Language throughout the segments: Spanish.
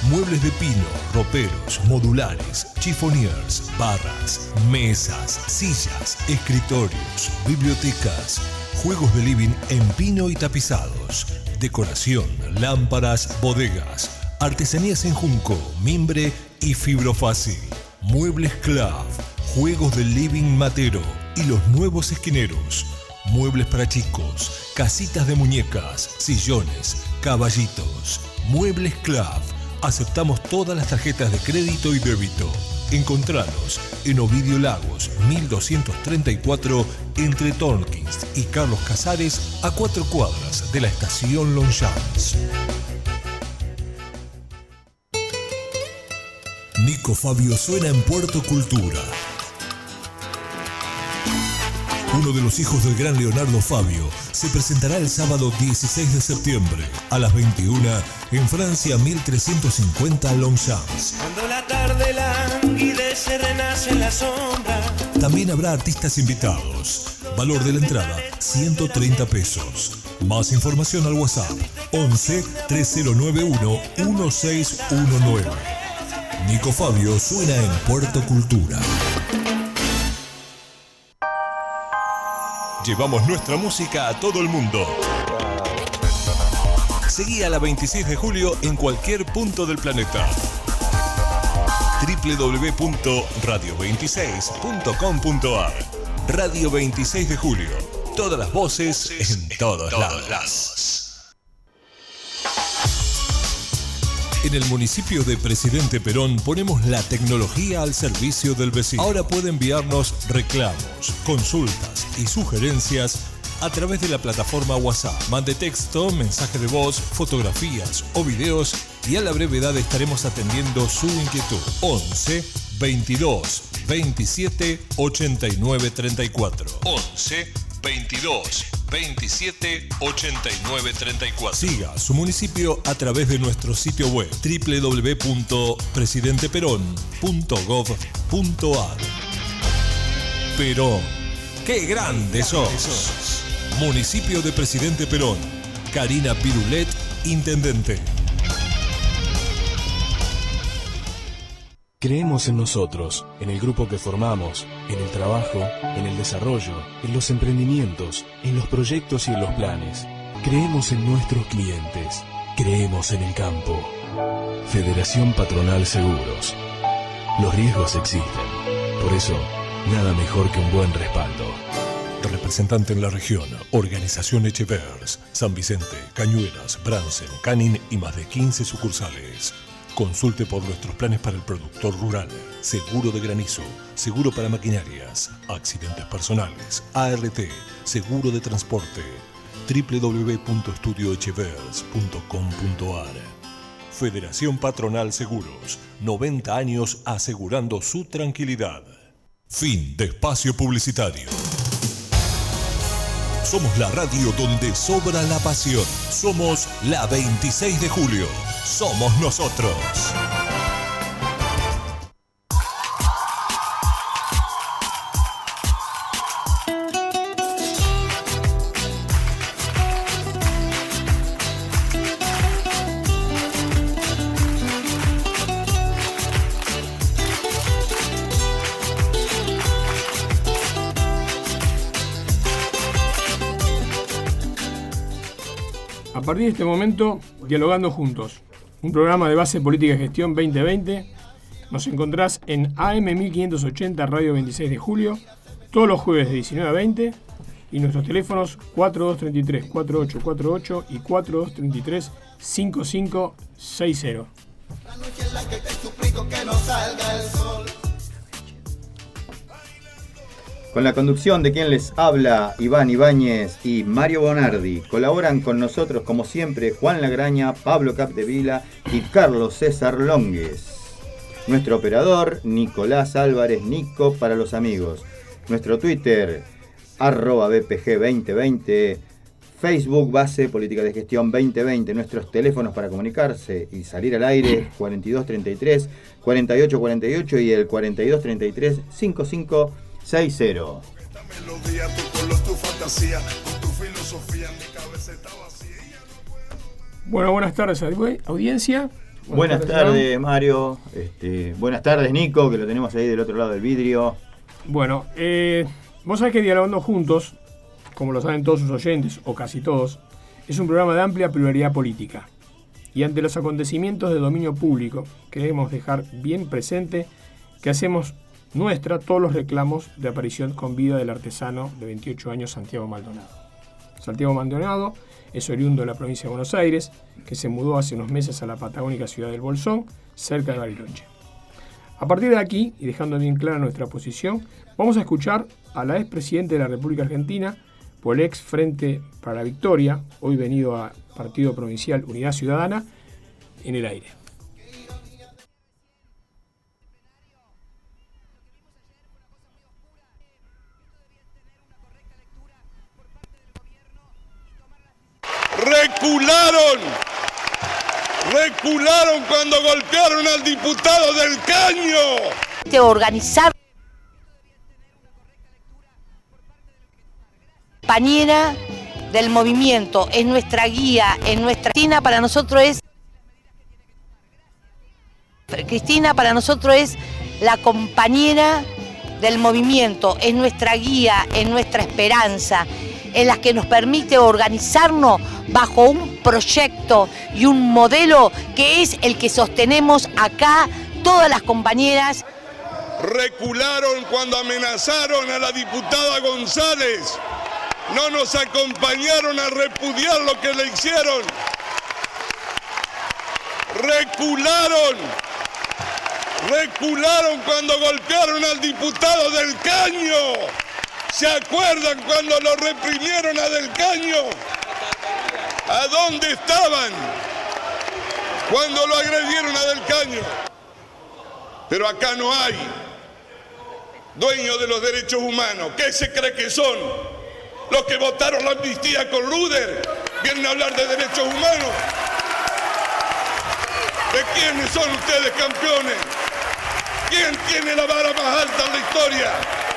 Muebles de pino, roperos, modulares, chiffoniers, barras, mesas, sillas, escritorios, bibliotecas, juegos de living en pino y tapizados, decoración, lámparas, bodegas, artesanías en junco, mimbre y fibrofácil, muebles Clav, juegos de living matero y los nuevos esquineros, muebles para chicos, casitas de muñecas, sillones, caballitos, muebles Clav. Aceptamos todas las tarjetas de crédito y débito. Encontranos en Ovidio Lagos, 1234, entre Tornquist y Carlos Casares, a 4 cuadras de la estación Longchamps. Nico Fabio suena en Puerto Cultura. Uno de los hijos del gran Leonardo Fabio se presentará el sábado 16 de septiembre a las 21 en Francia 1350 Longchamps. Cuando la tarde languidece, renace en la sombra. También habrá artistas invitados. Valor de la entrada, 130 pesos. Más información al WhatsApp 11 3091 1619. Nico Fabio suena en Puerto Cultura. Llevamos nuestra música a todo el mundo. Seguí a la 26 de julio en cualquier punto del planeta. www.radio26.com.ar. Radio 26 de julio. Todas las voces en todos lados. En el municipio de Presidente Perón ponemos la tecnología al servicio del vecino. Ahora puede enviarnos reclamos, consultas y sugerencias a través de la plataforma WhatsApp. Mande texto, mensaje de voz, fotografías o videos y a la brevedad estaremos atendiendo su inquietud. 11 22 27 89 34. 11 22 27 89 34. Siga su municipio a través de nuestro sitio web www.presidenteperón.gov.ar. Perón, ¡qué grande sos! Municipio de Presidente Perón. Karina Pirulet, intendente. Creemos en nosotros, en el grupo que formamos, en el trabajo, en el desarrollo, en los emprendimientos, en los proyectos y en los planes. Creemos en nuestros clientes. Creemos en el campo. Federación Patronal Seguros. Los riesgos existen. Por eso, nada mejor que un buen respaldo. Representante en la región, Organización Echevers, San Vicente, Cañuelas, Bransen, Canin y más de 15 sucursales. Consulte por nuestros planes para el productor rural, seguro de granizo, seguro para maquinarias, accidentes personales, ART, seguro de transporte, www.estudioechevers.com.ar. Federación Patronal Seguros, 90 años asegurando su tranquilidad. Fin de espacio publicitario. Somos la radio donde sobra la pasión. Somos la 26 de julio. Somos nosotros. A partir de este momento, Dialogando Juntos, un programa de base política y gestión 2020. Nos encontrás en AM 1580 Radio 26 de julio, todos los jueves de 19 a 20, y nuestros teléfonos 4233-4848 y 4233-5560. La noche en la que te suplico que no salga el sol. Con la conducción de quien les habla, Iván Ibáñez y Mario Bonardi, colaboran con nosotros como siempre Juan Lagraña, Pablo Capdevila y Carlos César Longues. Nuestro operador, Nicolás Álvarez, Nico para los amigos. Nuestro Twitter, @BPG2020, Facebook Base Política de Gestión 2020. Nuestros teléfonos para comunicarse y salir al aire, 4233 4848 y el 4233 5560. Bueno, buenas tardes, audiencia. Buenas tardes, Mario. Buenas tardes, Nico, que lo tenemos ahí del otro lado del vidrio. Bueno, vos sabés que Dialogando Juntos, como lo saben todos sus oyentes, o casi todos, es un programa de amplia pluralidad política. Y ante los acontecimientos de dominio público, queremos dejar bien presente que hacemos nuestra todos los reclamos de aparición con vida del artesano de 28 años Santiago Maldonado. Santiago Maldonado es oriundo de la provincia de Buenos Aires, que se mudó hace unos meses a la patagónica ciudad del Bolsón, cerca de Bariloche. A partir de aquí, y dejando bien clara nuestra posición, vamos a escuchar a la expresidente de la República Argentina por el ex Frente para la Victoria, hoy venido a Partido Provincial Unidad Ciudadana, en el aire. Recularon cuando golpearon al diputado del Caño. De organizar compañera del movimiento, es nuestra guía, es nuestra Cristina para nosotros es la compañera del movimiento, es nuestra guía, es nuestra esperanza, en las que nos permite organizarnos bajo un proyecto y un modelo que es el que sostenemos acá todas las compañeras. Recularon cuando amenazaron a la diputada González. No nos acompañaron a repudiar lo que le hicieron. Recularon cuando golpearon al diputado del Caño. ¿Se acuerdan cuando lo reprimieron a Del Caño? ¿A dónde estaban cuando lo agredieron a Del Caño? Pero acá no hay dueños de los derechos humanos. ¿Qué se cree que son? Los que votaron la amnistía con Luder vienen a hablar de derechos humanos. ¿De quiénes son ustedes, campeones? ¿Quién tiene la vara más alta en la historia?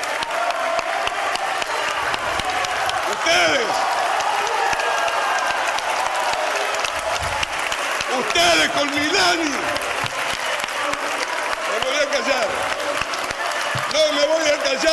Ustedes con Milani. Me voy a callar. No me voy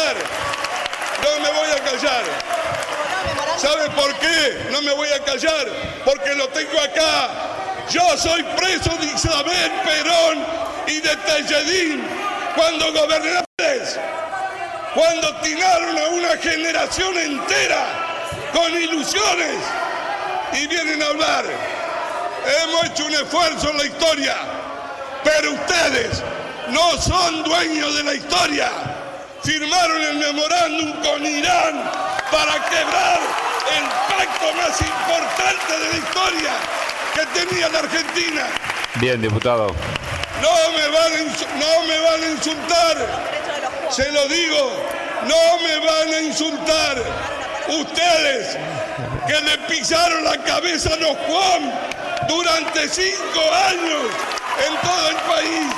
a callar. ¿Sabe por qué? No me voy a callar. Porque lo tengo acá. Yo soy preso de Isabel Perón y de Telledín cuando gobernaron, cuando tiraron a una generación entera con ilusiones y vienen a hablar. Hemos hecho un esfuerzo en la historia, pero ustedes no son dueños de la historia. Firmaron el memorándum con Irán para quebrar el pacto más importante de la historia que tenía la Argentina. Bien, diputado. No me van a insultar. Se lo digo, no me van a insultar. Ustedes que le pisaron la cabeza a los Juan durante 5 años en todo el país.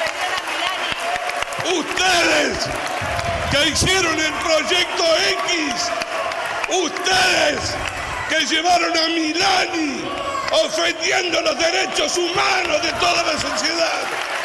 Ustedes que hicieron el proyecto X. Ustedes que llevaron a Milani ofendiendo los derechos humanos de toda la sociedad.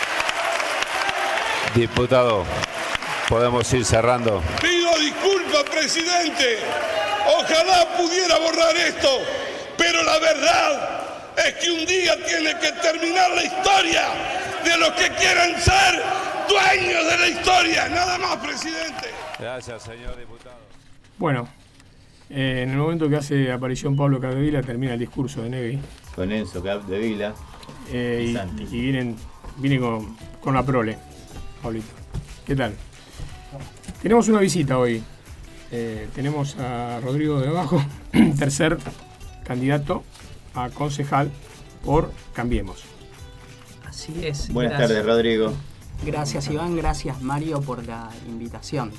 Diputado, podemos ir cerrando. Pido disculpas, presidente. Ojalá pudiera borrar esto, pero la verdad es que un día tiene que terminar la historia de los que quieran ser dueños de la historia. Nada más, presidente. Gracias, señor diputado. Bueno, en el momento que hace aparición Pablo Capdevila, termina el discurso de Negri. Con Enzo Capdevila y viene con la prole, Pablito. ¿Qué tal? Tenemos una visita hoy. Tenemos a Rodrigo de Abajo, tercer candidato a concejal por Cambiemos. Así es. Buenas tardes, Rodrigo. Gracias, Iván. Gracias, Mario, por la invitación.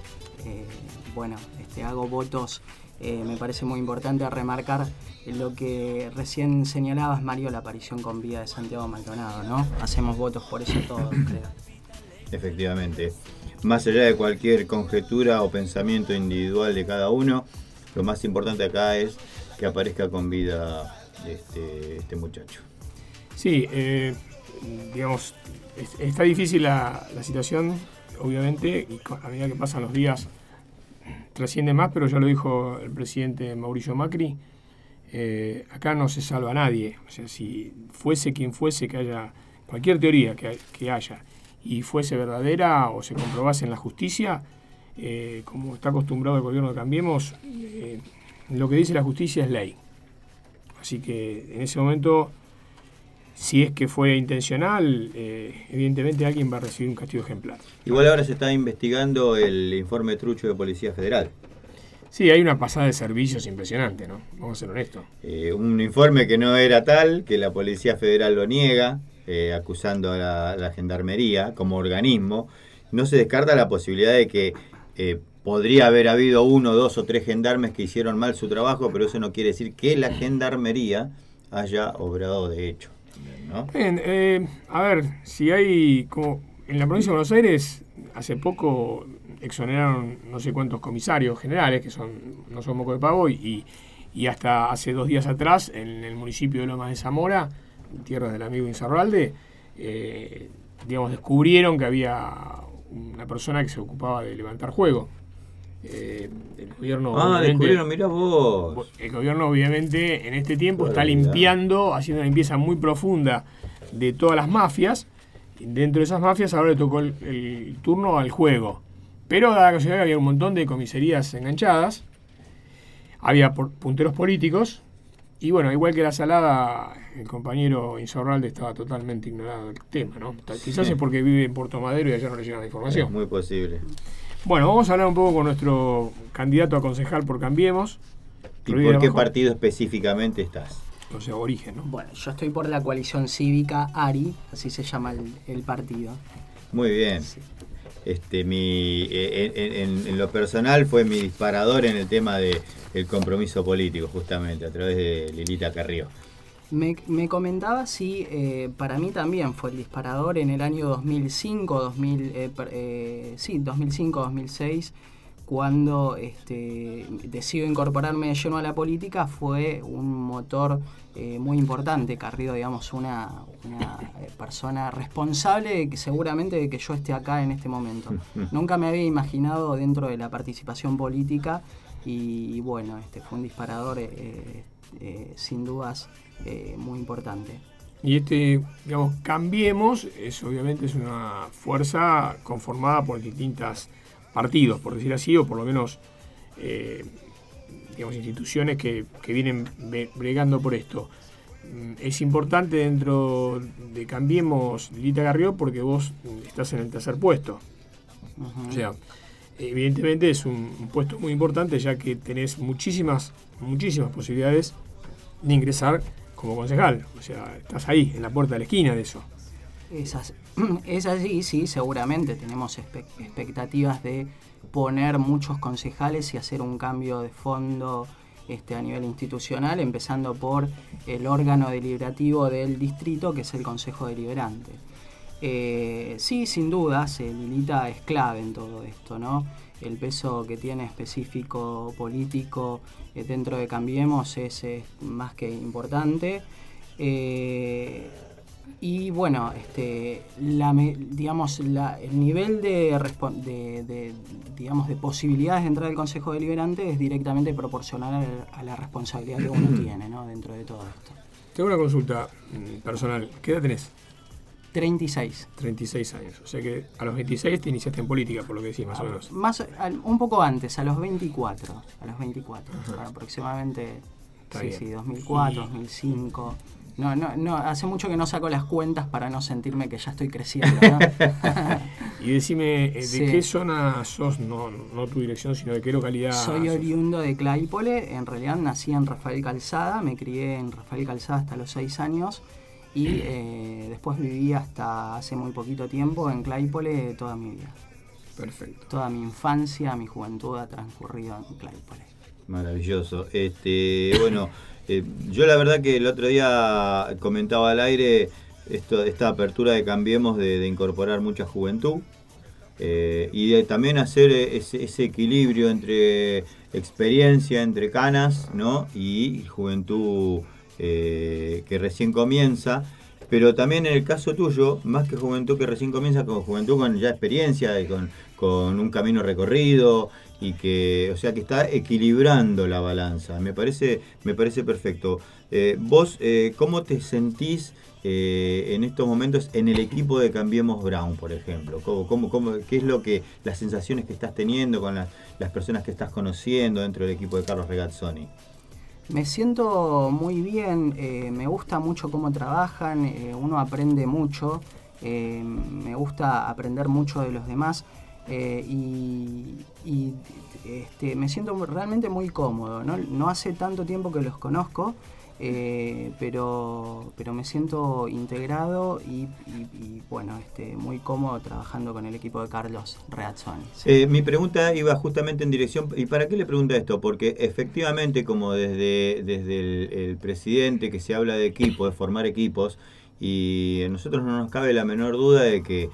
Hago votos. Me parece muy importante remarcar lo que recién señalabas, Mario, la aparición con vida de Santiago Maldonado, ¿no? Hacemos votos por eso todos, creo. Efectivamente. Más allá de cualquier conjetura o pensamiento individual de cada uno, lo más importante acá es que aparezca con vida este muchacho. Sí, digamos, está difícil la situación, obviamente, y a medida que pasan los días trasciende más, pero ya lo dijo el presidente Mauricio Macri, acá no se salva a nadie. O sea, si fuese quien fuese, que haya cualquier teoría que haya y fuese verdadera o se comprobase en la justicia, como está acostumbrado el gobierno de Cambiemos, lo que dice la justicia es ley. Así que en ese momento, si es que fue intencional, evidentemente alguien va a recibir un castigo ejemplar. Igual ahora se está investigando el informe trucho de Policía Federal. Sí, hay una pasada de servicios impresionante, ¿no? Vamos a ser honestos. Un informe que no era tal, que la Policía Federal lo niega, acusando a la Gendarmería como organismo. No se descarta la posibilidad de que podría haber habido 1, 2 o 3 gendarmes que hicieron mal su trabajo, pero eso no quiere decir que la Gendarmería haya obrado de hecho, ¿no? Bien, a ver, si hay, como en la provincia de Buenos Aires, hace poco exoneraron no sé cuántos comisarios generales, que no son moco de pavo, y hasta hace 2 días atrás, en el municipio de Lomas de Zamora, tierra del amigo Insaurralde, digamos, descubrieron que había una persona que se ocupaba de levantar juego. El gobierno, descubrieron, mirá vos. El gobierno, obviamente, en este tiempo está Barbaridad. limpiando, haciendo una limpieza muy profunda de todas las mafias. Dentro de esas mafias ahora le tocó el turno al juego. Pero dada la casualidad que había un montón de comisarías enganchadas, había punteros políticos, y bueno, igual que la salada, el compañero Insaurralde estaba totalmente ignorado del tema, ¿no? Quizás es porque vive en Puerto Madero y allá no le llega la información. Es muy posible. Bueno, vamos a hablar un poco con nuestro candidato a concejal por Cambiemos. ¿Y por qué partido específicamente estás? O sea, origen, ¿no? Bueno, yo estoy por la coalición cívica ARI, así se llama el partido. Muy bien. Sí. En lo personal fue mi disparador en el tema del compromiso político, justamente, a través de Lilita Carrió. Me comentaba si para mí también fue el disparador en el año 2005-2006, cuando decido incorporarme de lleno a la política. Fue un motor muy importante. Carrió, digamos, una persona responsable de que seguramente de que yo esté acá en este momento. Nunca me había imaginado dentro de la participación política y bueno, fue un disparador sin dudas muy importante. Y digamos, Cambiemos, obviamente es una fuerza conformada por distintos partidos, por decir así, o por lo menos digamos, instituciones que vienen bregando por esto. Es importante dentro de Cambiemos, Lilita Carrió, porque vos estás en el 3er puesto. Uh-huh. O sea, evidentemente es un puesto muy importante, ya que tenés muchísimas posibilidades de ingresar como concejal. O sea, estás ahí, en la puerta de la esquina de eso. Es así, sí, seguramente tenemos expectativas de poner muchos concejales y hacer un cambio de fondo a nivel institucional, empezando por el órgano deliberativo del distrito, que es el Consejo Deliberante. Sí, sin dudas, Lilita es clave en todo esto, ¿no? El peso que tiene específico político dentro de Cambiemos es más que importante. Y bueno, el nivel de posibilidades de entrar al Consejo Deliberante es directamente proporcional a la responsabilidad que uno tiene, ¿no? Dentro de todo esto. Tengo una consulta personal. ¿Qué edad tenés? 36. 36 años. O sea que a los 26 te iniciaste en política, por lo que decís, más o menos. Un poco antes, a los 24. Ajá. Aproximadamente, Está sí, bien. 2004, 2005... No, hace mucho que no saco las cuentas para no sentirme que ya estoy creciendo, ¿no? Y decime, ¿de Sí. qué zona sos? No tu dirección, sino de qué localidad. Soy sos? oriundo de Claypole. En realidad nací en Rafael Calzada, me crié en Rafael Calzada hasta los 6 años y después viví hasta hace muy poquito tiempo en Claypole toda mi vida. Perfecto. Toda mi infancia, mi juventud ha transcurrido en Claypole. Maravilloso. Bueno, yo la verdad que el otro día comentaba al aire esta apertura de Cambiemos de incorporar mucha juventud y de también hacer ese equilibrio entre experiencia, entre canas, ¿no? Y juventud que recién comienza. pero también en el caso tuyo, más que juventud que recién comienza, con juventud con ya experiencia y con un camino recorrido, y que, o sea, que está equilibrando la balanza. Me parece perfecto. Vos, ¿cómo te sentís en estos momentos en el equipo de Cambiemos Brown, por ejemplo? ¿Qué es las sensaciones que estás teniendo con las personas que estás conociendo dentro del equipo de Carlos Regazzoni? Me siento muy bien, me gusta mucho cómo trabajan, uno aprende mucho, me gusta aprender mucho de los demás. Me siento realmente muy cómodo, ¿no? No hace tanto tiempo que los conozco, pero me siento integrado y bueno, muy cómodo trabajando con el equipo de Carlos Regazzoni. Sí. Mi pregunta iba justamente en dirección, ¿y para qué le pregunta esto? Porque efectivamente, como desde el presidente que se habla de equipo, de formar equipos, y a nosotros no nos cabe la menor duda de que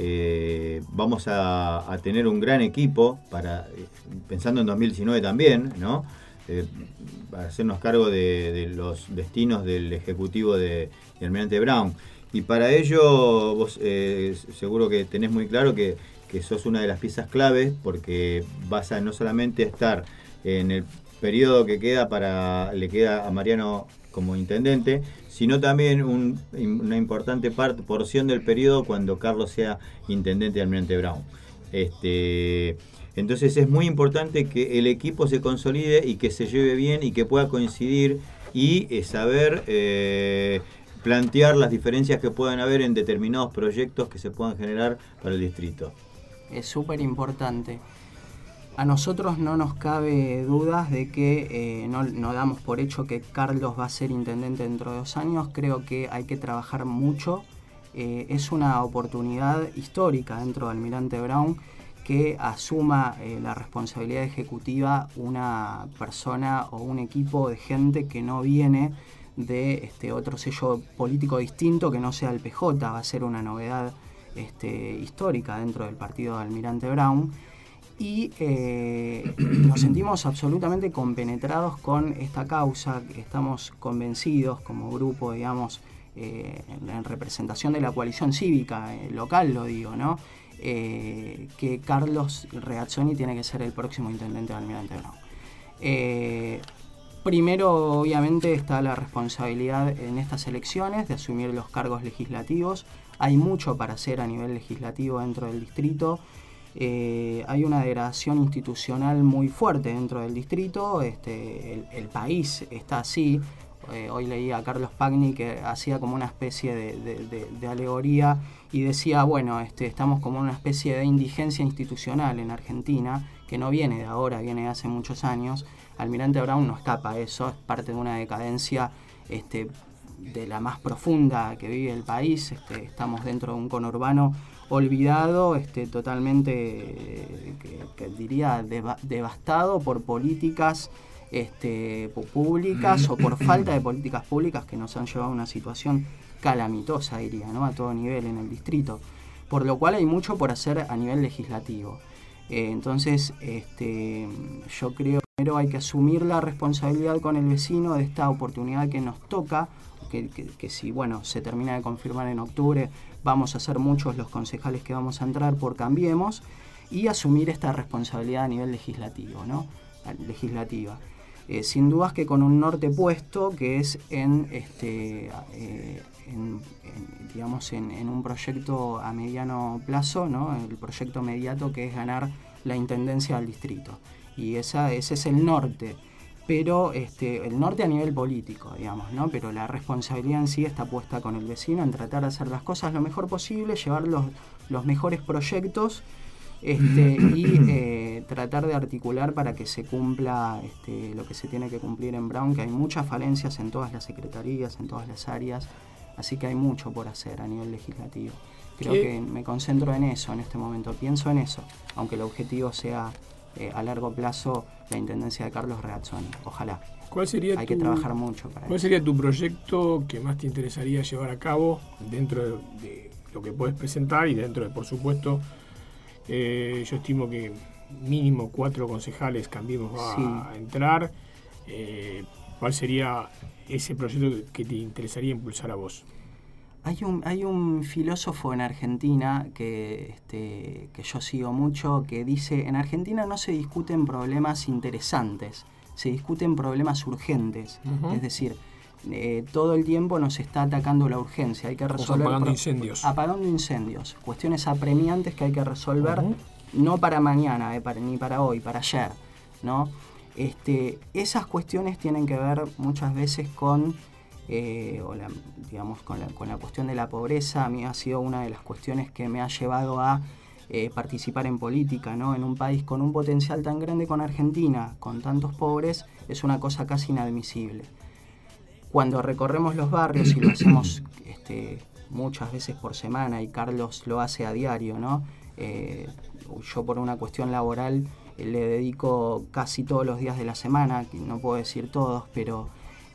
vamos a tener un gran equipo pensando en 2019 también, ¿no? Para hacernos cargo de los destinos del ejecutivo de Almirante Brown. Y para ello vos seguro que tenés muy claro que sos una de las piezas claves, porque vas a no solamente estar en el periodo que le queda a Mariano como intendente, sino también una importante porción del periodo cuando Carlos sea intendente de Almirante Brown. Entonces es muy importante que el equipo se consolide y que se lleve bien y que pueda coincidir y saber plantear las diferencias que puedan haber en determinados proyectos que se puedan generar para el distrito. Es súper importante. A nosotros no nos cabe dudas de que no damos por hecho que Carlos va a ser intendente dentro de 2 años. Creo que hay que trabajar mucho. Es una oportunidad histórica dentro de Almirante Brown que asuma la responsabilidad ejecutiva una persona o un equipo de gente que no viene de otro sello político distinto que no sea el PJ. Va a ser una novedad histórica dentro del partido de Almirante Brown. Y nos sentimos absolutamente compenetrados con esta causa, estamos convencidos como grupo, digamos, en representación de la coalición cívica local, lo digo, ¿no? Que Carlos Regazzoni tiene que ser el próximo intendente de Almirante Brown. Primero, obviamente, está la responsabilidad en estas elecciones de asumir los cargos legislativos. Hay mucho para hacer a nivel legislativo dentro del distrito. Hay una degradación institucional muy fuerte dentro del distrito. El país está así. Hoy leí a Carlos Pagni que hacía como una especie de alegoría y decía, bueno, estamos como una especie de indigencia institucional en Argentina, que no viene de ahora, viene de hace muchos años. Almirante Brown no escapa a eso, es parte de una decadencia de la más profunda que vive el país. Estamos dentro de un conurbano olvidado, totalmente, que diría, devastado por políticas públicas o por falta de políticas públicas que nos han llevado a una situación calamitosa, diría, ¿no? A todo nivel en el distrito, por lo cual hay mucho por hacer a nivel legislativo. Entonces, yo creo que primero hay que asumir la responsabilidad con el vecino de esta oportunidad que nos toca, que si, bueno, se termina de confirmar en octubre, vamos a ser muchos los concejales que vamos a entrar por Cambiemos, y asumir esta responsabilidad a nivel legislativo, ¿no? Legislativa. Sin dudas que con un norte puesto, que es digamos, en un proyecto a mediano plazo, ¿no? El proyecto inmediato, que es ganar la intendencia del distrito. Y ese es el norte, pero el norte a nivel político, digamos, ¿no? Pero la responsabilidad en sí está puesta con el vecino en tratar de hacer las cosas lo mejor posible, llevar los mejores proyectos y tratar de articular para que se cumpla lo que se tiene que cumplir en Brown, que hay muchas falencias en todas las secretarías, en todas las áreas, así que hay mucho por hacer a nivel legislativo. Creo que me concentro en eso en este momento, pienso en eso, aunque el objetivo sea a largo plazo la intendencia de Carlos Regazzoni, ojalá. Hay que trabajar mucho para eso. ¿Cuál sería tu proyecto que más te interesaría llevar a cabo dentro de lo que puedes presentar y dentro de, por supuesto, yo estimo que mínimo 4 concejales Cambiemos va a entrar? ¿Cuál sería ese proyecto que te interesaría impulsar a vos? Hay un filósofo en Argentina que yo sigo mucho que dice: en Argentina no se discuten problemas interesantes, se discuten problemas urgentes. Es decir, todo el tiempo nos está atacando la urgencia, hay que resolver apagando incendios, cuestiones apremiantes que hay que resolver, no para mañana, ni para hoy, para ayer, ¿no? Esas cuestiones tienen que ver muchas veces con con la cuestión de la pobreza. A mí ha sido una de las cuestiones que me ha llevado a participar en política, ¿no? En un país con un potencial tan grande como Argentina, con tantos pobres, es una cosa casi inadmisible. Cuando recorremos los barrios, y lo hacemos muchas veces por semana, y Carlos lo hace a diario, ¿no? Yo por una cuestión laboral le dedico casi todos los días de la semana, no puedo decir todos, pero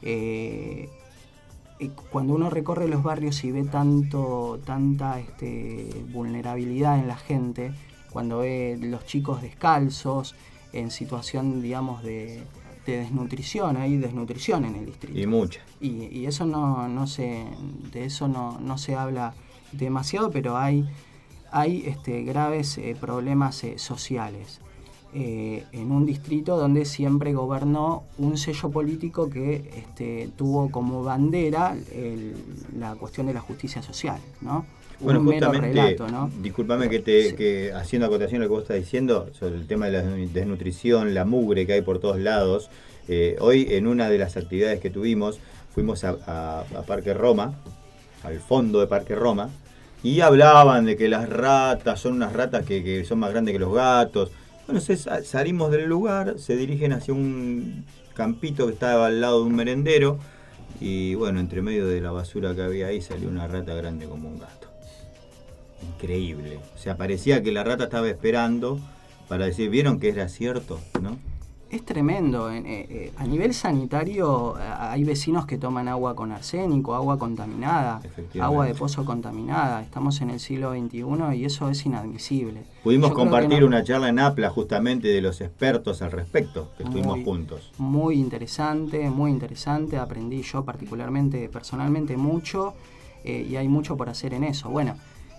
cuando uno recorre los barrios y ve tanta vulnerabilidad en la gente, cuando ve los chicos descalzos, en situación, digamos, de desnutrición, hay desnutrición en el distrito. Y mucha. Y eso no se habla demasiado, pero hay graves problemas sociales. En un distrito donde siempre gobernó un sello político que tuvo como bandera la cuestión de la justicia social, ¿no? Bueno, un mero justamente, relato, ¿no? Discúlpame que haciendo acotación a lo que vos estás diciendo sobre el tema de la desnutrición, la mugre que hay por todos lados. Hoy, en una de las actividades que tuvimos, fuimos a Parque Roma, al fondo de Parque Roma, y hablaban de que las ratas son unas ratas que son más grandes que los gatos. Bueno, salimos del lugar, se dirigen hacia un campito que estaba al lado de un merendero, y bueno, entre medio de la basura que había ahí salió una rata grande como un gato. Increíble. O sea, parecía que la rata estaba esperando para decir, ¿vieron que era cierto? ¿No? Es tremendo. A nivel sanitario hay vecinos que toman agua con arsénico, agua contaminada, agua de pozo contaminada. Estamos en el siglo XXI y eso es inadmisible. Pudimos compartir una charla en APLA justamente de los expertos al respecto, que estuvimos juntos. Muy interesante. Aprendí yo particularmente, personalmente, mucho y hay mucho por hacer en eso. Bueno,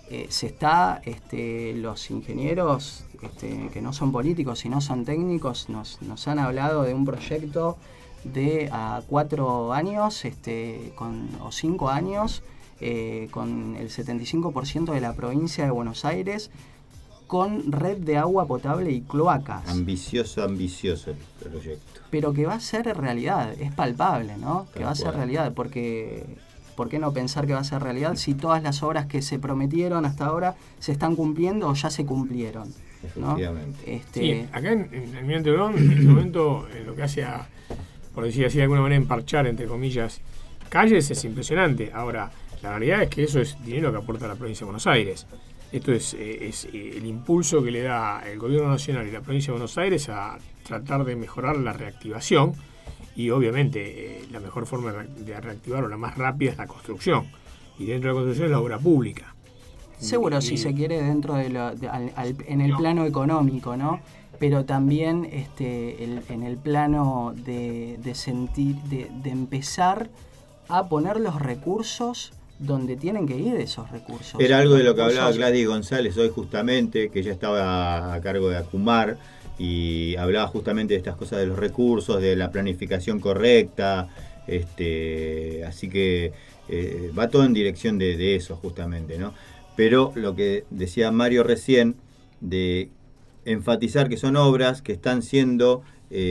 los ingenieros que no son políticos sino son técnicos nos han hablado de un proyecto de a 4 años o 5 años con el 75% de la provincia de Buenos Aires con red de agua potable y cloacas. Ambicioso el proyecto. Pero que va a ser realidad, es palpable, ¿no? Que va a ser realidad, porque ¿por qué no pensar que va a ser realidad si todas las obras que se prometieron hasta ahora se están cumpliendo o ya se cumplieron? Efectivamente. ¿No? Sí, acá en el Almirante Brown, en este momento, lo que hace por decir así de alguna manera, emparchar, entre comillas, calles es impresionante. Ahora, la realidad es que eso es dinero que aporta la provincia de Buenos Aires. Esto es el impulso que le da el gobierno nacional y la provincia de Buenos Aires a tratar de mejorar la reactivación. Y obviamente la mejor forma de reactivar, o la más rápida, es la construcción. Y dentro de la construcción es la obra pública. Seguro, si se quiere, dentro en el plano económico, ¿no? Pero también en el plano de empezar a poner los recursos donde tienen que ir esos recursos. Era algo de lo que hablaba Gladys González hoy justamente, que ella estaba a cargo de Acumar, y hablaba justamente de estas cosas de los recursos, de la planificación correcta, así que va todo en dirección de eso justamente, ¿no? Pero lo que decía Mario recién, de enfatizar que son obras que están siendo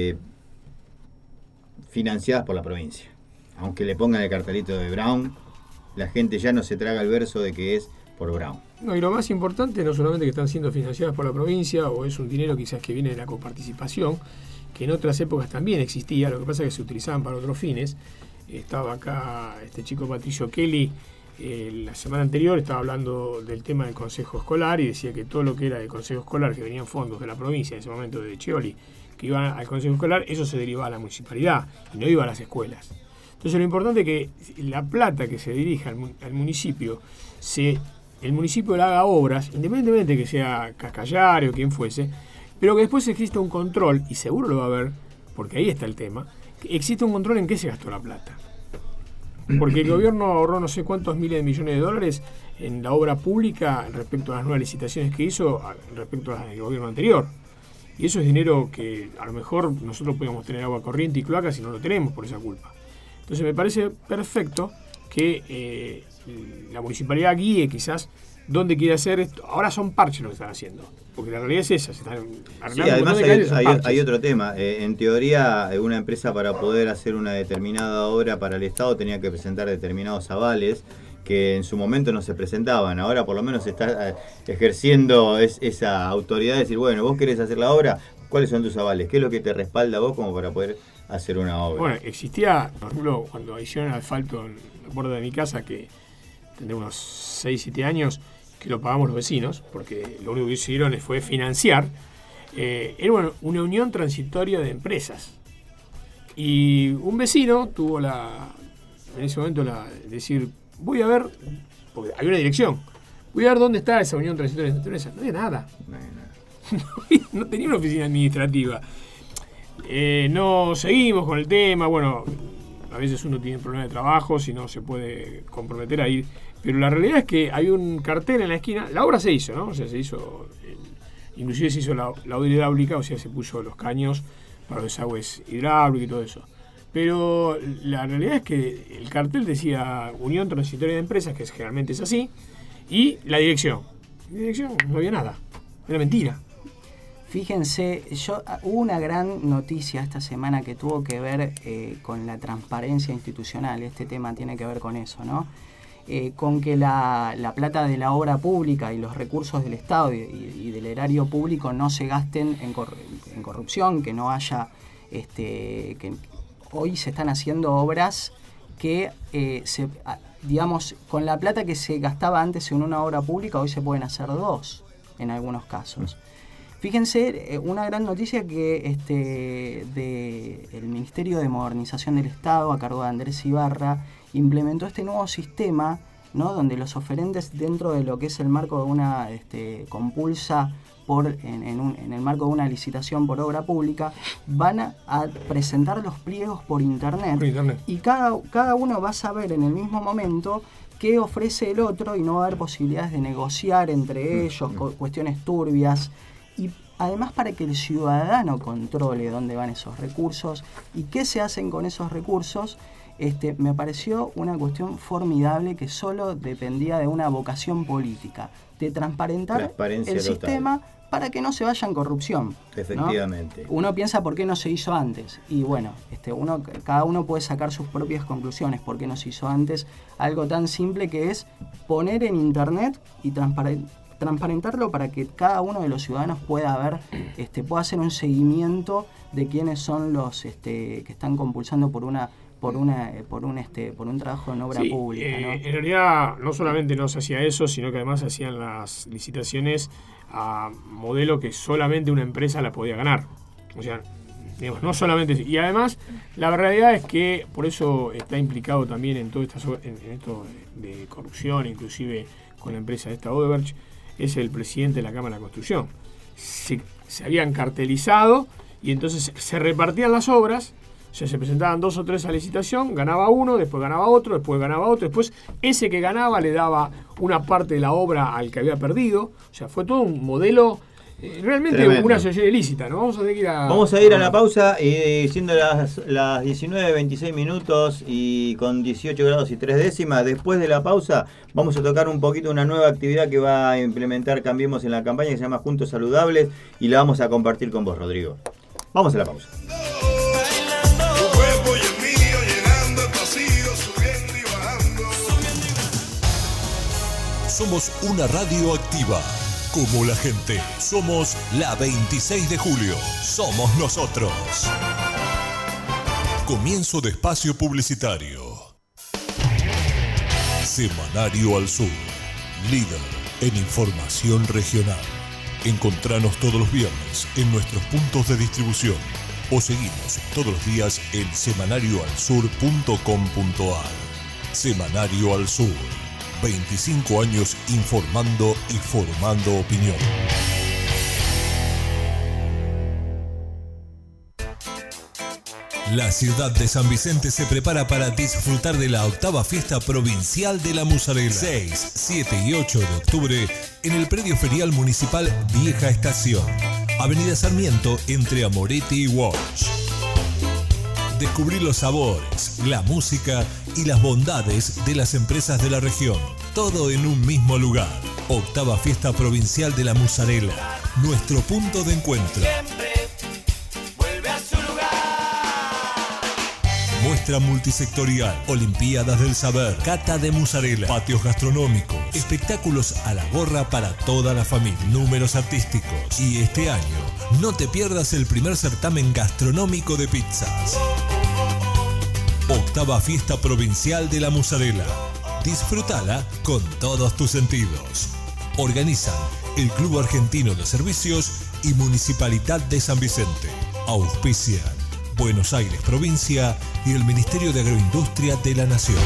financiadas por la provincia. Aunque le pongan el cartelito de Brown, la gente ya no se traga el verso de que es por Brown. No, y lo más importante, no solamente que están siendo financiadas por la provincia, o es un dinero quizás que viene de la coparticipación, que en otras épocas también existía, lo que pasa es que se utilizaban para otros fines. Estaba acá este chico Patricio Kelly, la semana anterior estaba hablando del tema del consejo escolar y decía que todo lo que era del consejo escolar, que venían fondos de la provincia, en ese momento de Scioli, que iban al consejo escolar, eso se derivaba a la municipalidad y no iba a las escuelas. Entonces lo importante es que la plata que se dirija al municipio, el municipio le haga obras, independientemente de que sea Cascallari o quien fuese, pero que después exista un control, y seguro lo va a haber, porque ahí está el tema, que existe un control en qué se gastó la plata. porque el gobierno ahorró no sé cuántos miles de millones de dólares en la obra pública respecto a las nuevas licitaciones que hizo respecto al gobierno anterior. Y eso es dinero que a lo mejor nosotros podemos tener agua corriente y cloacas si no lo tenemos por esa culpa. Entonces me parece perfecto que la municipalidad guíe quizás dónde quiere hacer esto. Ahora son parches lo que están haciendo, porque la realidad es esa. Se están además hay otro tema. En teoría, una empresa para poder hacer una determinada obra para el Estado tenía que presentar determinados avales que en su momento no se presentaban. Ahora por lo menos se está ejerciendo esa autoridad de decir, bueno, vos querés hacer la obra, ¿cuáles son tus avales? ¿Qué es lo que te respalda vos como para poder hacer una obra? Bueno, existía, por ejemplo, cuando hicieron asfalto en la puerta de mi casa, que tendré unos 6, 7 años, que lo pagamos los vecinos, porque lo único que hicieron fue financiar. Era una unión transitoria de empresas. Y un vecino tuvo en ese momento decir, voy a ver, porque hay una dirección, voy a ver dónde está esa unión transitoria de empresas. No había nada. No tenía una oficina administrativa. No seguimos con el tema. Bueno, a veces uno tiene problemas de trabajo, si no se puede comprometer a ir. Pero la realidad es que hay un cartel en la esquina. La obra se hizo, ¿no? O sea, se hizo, inclusive se hizo la obra hidráulica, o sea, se puso los caños para los desagües hidráulicos y todo eso. Pero la realidad es que el cartel decía Unión Transitoria de Empresas, que generalmente es así, y la dirección. La dirección no había nada. Era mentira. Fíjense, hubo una gran noticia esta semana que tuvo que ver con la transparencia institucional. Este tema tiene que ver con eso, ¿no? Con que la plata de la obra pública y los recursos del Estado y del erario público no se gasten en corrupción, que no haya... que hoy se están haciendo obras que, digamos, con la plata que se gastaba antes en una obra pública, hoy se pueden hacer 2 en algunos casos. Fíjense, una gran noticia que el Ministerio de Modernización del Estado, a cargo de Andrés Ibarra, implementó este nuevo sistema, ¿no? Donde los oferentes, dentro de lo que es el marco de una compulsa en el marco de una licitación por obra pública, van a presentar los pliegos por internet. Y cada uno va a saber en el mismo momento qué ofrece el otro y no va a haber posibilidades de negociar entre ellos, cuestiones turbias. Y además para que el ciudadano controle dónde van esos recursos y qué se hacen con esos recursos, me pareció una cuestión formidable que solo dependía de una vocación política, de transparentar el sistema para que no se vaya en corrupción. Efectivamente. ¿No? Uno piensa por qué no se hizo antes. Y bueno, cada uno puede sacar sus propias conclusiones. ¿Por qué no se hizo antes algo tan simple que es poner en internet y transparentarlo para que cada uno de los ciudadanos pueda ver, pueda hacer un seguimiento de quiénes son los que están compulsando por un trabajo en obra pública, ¿no? En realidad no solamente no se hacía eso, sino que además se hacían las licitaciones a modelo que solamente una empresa la podía ganar. O sea, digamos, no solamente... Y además, la realidad es que por eso está implicado también en todo esto de corrupción, inclusive con la empresa esta Odebrecht, es el presidente de la Cámara de Construcción. Se habían cartelizado y entonces se repartían las obras. O sea, se presentaban 2 o 3 a licitación, ganaba uno, después ganaba otro, después ese que ganaba le daba una parte de la obra al que había perdido. O sea, fue todo un modelo, realmente tremendo. Una sociedad ilícita, ¿no? Vamos a ir a la pausa, siendo las 19:26 minutos y con 18 grados y 3 décimas. Después de la pausa vamos a tocar un poquito una nueva actividad que va a implementar Cambiemos en la campaña, que se llama Juntos Saludables, y la vamos a compartir con vos, Rodrigo. Vamos a la pausa. Somos una radio activa, como la gente. Somos la 26 de julio. Somos nosotros. Comienzo de espacio publicitario. Semanario al Sur. Líder en información regional. Encontranos todos los viernes en nuestros puntos de distribución o seguimos todos los días en semanarioalsur.com.ar. Semanario al Sur. 25 años informando y formando opinión. La ciudad de San Vicente se prepara para disfrutar de la 8ª Fiesta Provincial de la Mozzarella. 6, 7 y 8 de octubre en el Predio Ferial Municipal Vieja Estación, Avenida Sarmiento entre Amoretti y Walsh. Descubrir los sabores, la música y las bondades de las empresas de la región. Todo en un mismo lugar. 8ª Fiesta Provincial de la Mozzarella, nuestro punto de encuentro. Muestra multisectorial, Olimpiadas del Saber, cata de mozzarella, patios gastronómicos, espectáculos a la gorra para toda la familia, números artísticos. Y este año, no te pierdas el primer certamen gastronómico de pizzas. 8ª Fiesta Provincial de la Mozzarella. Disfrútala con todos tus sentidos. Organizan el Club Argentino de Servicios y Municipalidad de San Vicente. Auspician Buenos Aires Provincia y el Ministerio de Agroindustria de la Nación.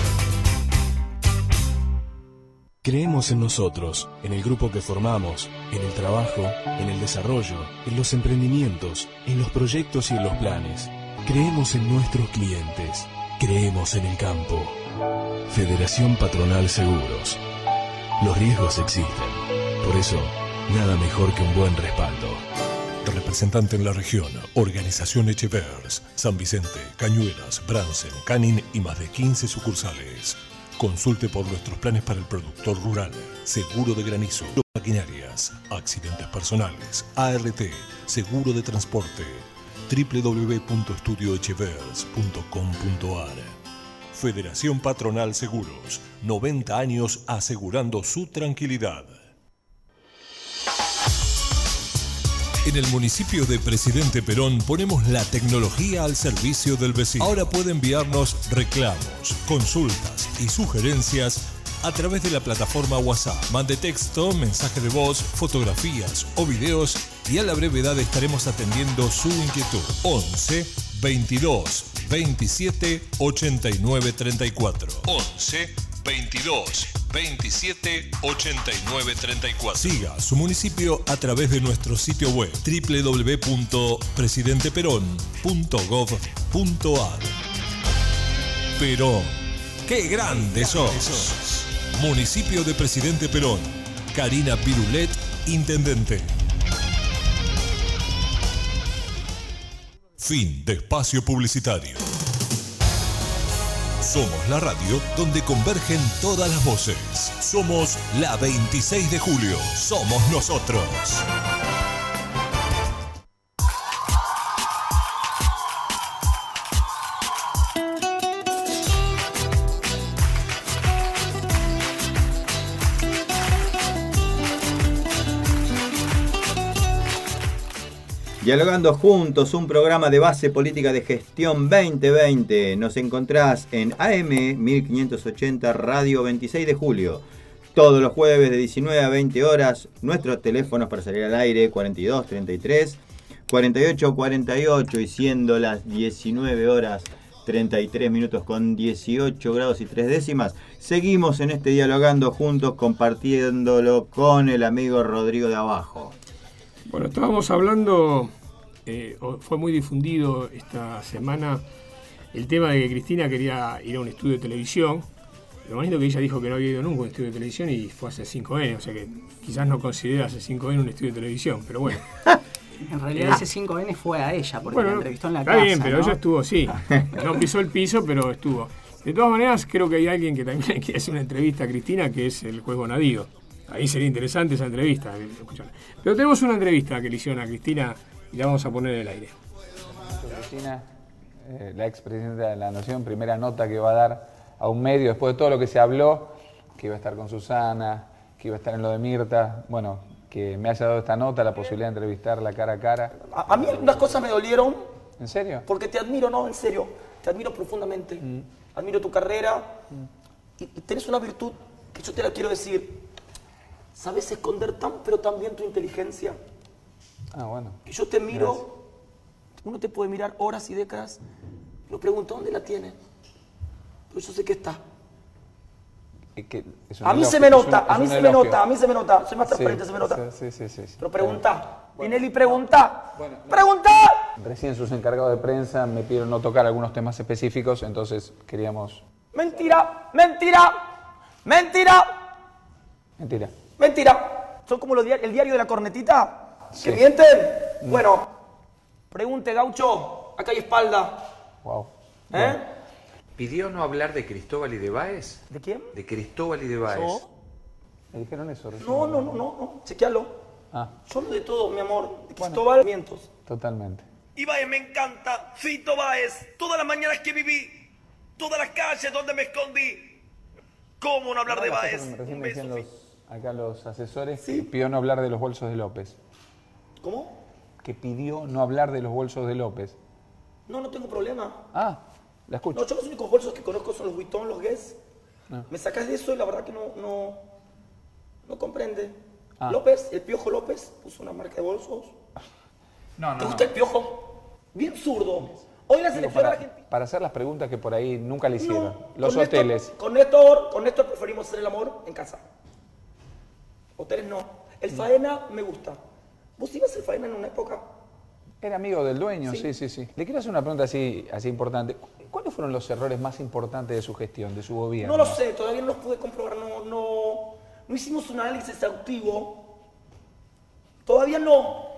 Creemos en nosotros, en el grupo que formamos, en el trabajo, en el desarrollo, en los emprendimientos, en los proyectos y en los planes. Creemos en nuestros clientes. Creemos en el campo. Federación Patronal Seguros. Los riesgos existen. Por eso, nada mejor que un buen respaldo. Representante en la región, Organización Echevers, San Vicente, Cañuelas, Bransen, Canin y más de 15 sucursales. Consulte por nuestros planes para el productor rural, seguro de granizo, maquinarias, accidentes personales, ART, seguro de transporte, www.estudioechevers.com.ar. Federación Patronal Seguros, 90 años asegurando su tranquilidad. En el municipio de Presidente Perón ponemos la tecnología al servicio del vecino. Ahora puede enviarnos reclamos, consultas y sugerencias a través de la plataforma WhatsApp. Mande texto, mensaje de voz, fotografías o videos y a la brevedad estaremos atendiendo su inquietud. 11 22 27 89 34. 11 22 27 89 34. Siga su municipio a través de nuestro sitio web www.presidenteperón.gov.ar. Perón, ¡qué grande sos! Municipio de Presidente Perón. Karina Pirulet, Intendente. Fin de espacio publicitario. Somos la radio donde convergen todas las voces. Somos la 26 de julio. Somos nosotros. Dialogando Juntos, un programa de base política de gestión 2020. Nos encontrás en AM 1580 Radio 26 de julio. Todos los jueves de 19 a 20 horas. Nuestros teléfonos para salir al aire 42 33 48 48 y siendo las 19 horas 33 minutos con 18 grados y 3 décimas. Seguimos en este Dialogando Juntos compartiéndolo con el amigo Rodrigo de Abajo. Bueno, estábamos hablando, fue muy difundido esta semana el tema de que Cristina quería ir a un estudio de televisión. Lo más lindo que ella dijo que no había ido nunca a un estudio de televisión y fue hace 5N, o sea que quizás no considera hace 5N un estudio de televisión, pero bueno. En realidad ese 5N fue a ella, porque la entrevistó en la casa. Está bien, pero ¿no? ella estuvo, sí. No pisó el piso, pero estuvo. De todas maneras, creo que hay alguien que también quiere hacer una entrevista a Cristina, que es el juez Bonadío. Ahí sería interesante esa entrevista. Pero tenemos una entrevista que le hicieron a Cristina y la vamos a poner en el aire. Cristina, la expresidenta de la Nación, primera nota que va a dar a un medio después de todo lo que se habló, que iba a estar con Susana, que iba a estar en lo de Mirta. Bueno, que me haya dado esta nota, la posibilidad de entrevistarla cara a cara. A mí algunas cosas me dolieron. ¿En serio? Porque te admiro, no, en serio. Te admiro profundamente. Admiro tu carrera. Y tenés una virtud que yo te la quiero decir. Sabes esconder pero también tu inteligencia. Ah, bueno. Que yo te miro, gracias. Uno te puede mirar horas y décadas, y me pregunto dónde la tiene. Pero yo sé que está. A mí se me nota, a mí se me nota, a mí se me nota. Soy más transparente, se me nota. Sí. Pero pregunta, Pinelli, pregunta. Bueno, ¡pregunta! Recién sus encargados de prensa me pidieron no tocar algunos temas específicos, entonces queríamos... Mentira, mentira, mentira, Mentira. mentira. Son como el diario de la cornetita. Sí. ¿Que mienten? Bueno, pregunte, Gaucho. Acá hay espalda. Wow. ¿Eh? ¿Pidió no hablar de Cristóbal y de Báez? ¿De quién? De Cristóbal y de Báez. ¿Yo? ¿Me dijeron eso recién? No. Chequealo. Ah, Yo hablo de todo, mi amor. De Cristóbal, mientos. totalmente. Y Báez me encanta. Fito Báez. Todas las mañanas que viví. Todas las calles donde me escondí. ¿Cómo no hablar de Báez? Recién me decían acá los asesores Sí. que pidió no hablar de los bolsos de López. ¿Cómo? Que pidió no hablar de los bolsos de López. No tengo problema. Ah, la escucho. No, yo los únicos bolsos que conozco son los Vuitton, los Guess. No. Me sacás de eso y la verdad que no comprende. Ah. López, el Piojo López, puso una marca de bolsos. ¿Te gusta el Piojo? Bien zurdo. Hoy la selección argentina... Para hacer las preguntas que por ahí nunca le hicieron. No, Los con hoteles. Con Néstor preferimos hacer el amor en casa. Hoteles no. El faena me gusta. ¿Vos ibas a hacer faena en una época? Era amigo del dueño, Sí. sí. Le quiero hacer una pregunta así importante. ¿Cuáles fueron los errores más importantes de su gestión, de su gobierno? No lo sé, todavía no los pude comprobar. No hicimos un análisis exhaustivo. Todavía no.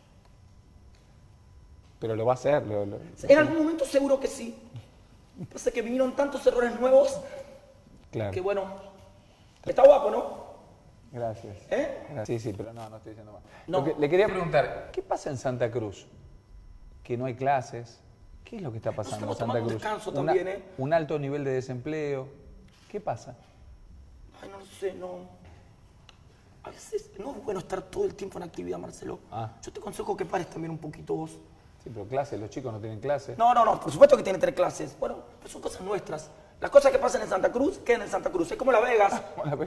Pero lo va a hacer. En algún momento seguro que sí. Pasa que vinieron tantos errores nuevos Claro. que bueno, está guapo, ¿no? Gracias. ¿Eh? Sí, pero no estoy diciendo más. No. Le quería preguntar, ¿qué pasa en Santa Cruz? Que no hay clases. ¿Qué es lo que está pasando en Estamos Santa tomando Cruz? un descanso también, ¿eh? Un alto nivel de desempleo. ¿Qué pasa? Ay, no lo sé, no. A veces no es bueno estar todo el tiempo en actividad, Marcelo. Yo te aconsejo que pares también un poquito vos. Sí, pero clases, los chicos no tienen clases. No, por supuesto que tienen 3 clases. Bueno, pues son cosas nuestras. Las cosas que pasan en Santa Cruz quedan en Santa Cruz. Es como Las Vegas.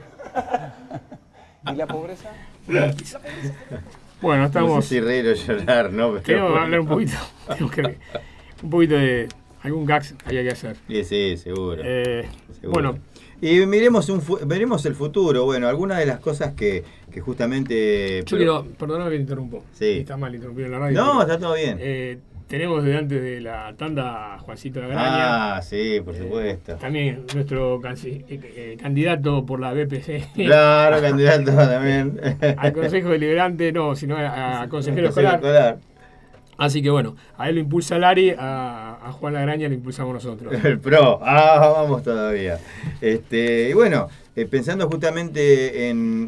¿Y la pobreza? Bueno, estamos... No sé si reír o llorar, ¿no? Pero... Tenemos que hablar un poquito. Un poquito de algún gags hay que hacer. Sí, seguro. Bueno. Y veremos el futuro. Bueno, algunas de las cosas que justamente... Yo quiero, perdóname que te interrumpo. Sí. Está mal interrumpir en la radio. No, pero, está todo bien. Tenemos desde antes de la tanda a Juancito Lagraña. Ah, sí, por supuesto. También nuestro candidato por la BPC. Claro, candidato también. Al Consejo Deliberante, no, sino a consejero escolar. Así que bueno, a él lo impulsa Lari, a Juan Lagraña lo impulsamos nosotros. El PRO, vamos todavía. Y bueno, pensando justamente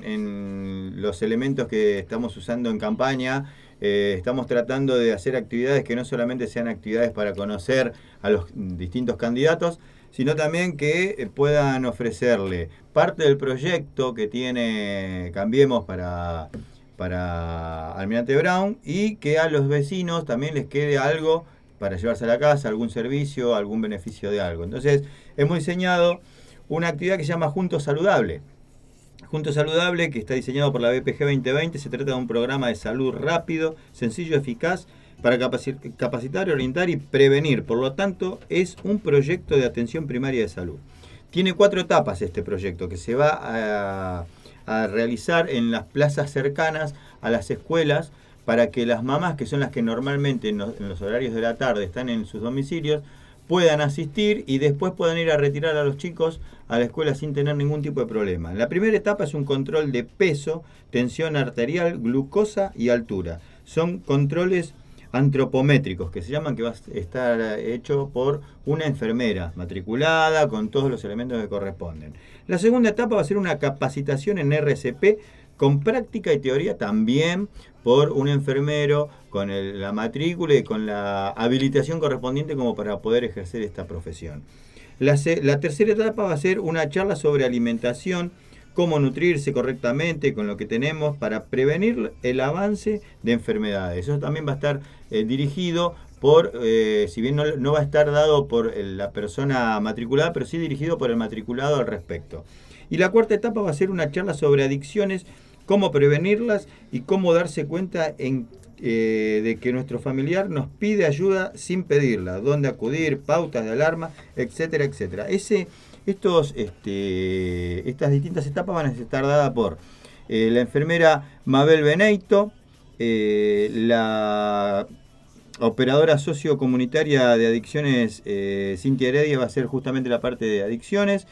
en los elementos que estamos usando en campaña, estamos tratando de hacer actividades que no solamente sean actividades para conocer a los distintos candidatos, sino también que puedan ofrecerle parte del proyecto que tiene Cambiemos para Almirante Brown, y que a los vecinos también les quede algo para llevarse a la casa, algún servicio, algún beneficio de algo. Entonces hemos diseñado una actividad que se llama Juntos Saludable. Juntos Saludable, que está diseñado por la BPG 2020, se trata de un programa de salud rápido, sencillo, eficaz, para capacitar, orientar y prevenir. Por lo tanto, es un proyecto de atención primaria de salud. Tiene 4 etapas este proyecto, que se va a realizar en las plazas cercanas a las escuelas, para que las mamás, que son las que normalmente en los horarios de la tarde están en sus domicilios, puedan asistir y después puedan ir a retirar a los chicos a la escuela sin tener ningún tipo de problema. La primera etapa es un control de peso, tensión arterial, glucosa y altura. Son controles antropométricos, que se llaman, que va a estar hecho por una enfermera matriculada con todos los elementos que corresponden. La segunda etapa va a ser una capacitación en RCP con práctica y teoría también por un enfermero con la matrícula y con la habilitación correspondiente como para poder ejercer esta profesión. La tercera etapa va a ser una charla sobre alimentación, cómo nutrirse correctamente con lo que tenemos para prevenir el avance de enfermedades. Eso también va a estar dirigido por, si bien no va a estar dado por la persona matriculada, pero sí dirigido por el matriculado al respecto. Y la cuarta etapa va a ser una charla sobre adicciones, cómo prevenirlas y cómo darse cuenta de que nuestro familiar nos pide ayuda sin pedirla, dónde acudir, pautas de alarma, etcétera, etcétera. Estas distintas etapas van a estar dadas por la enfermera Mabel Beneito, la operadora sociocomunitaria de adicciones, Cintia Heredia, va a ser justamente la parte de adicciones.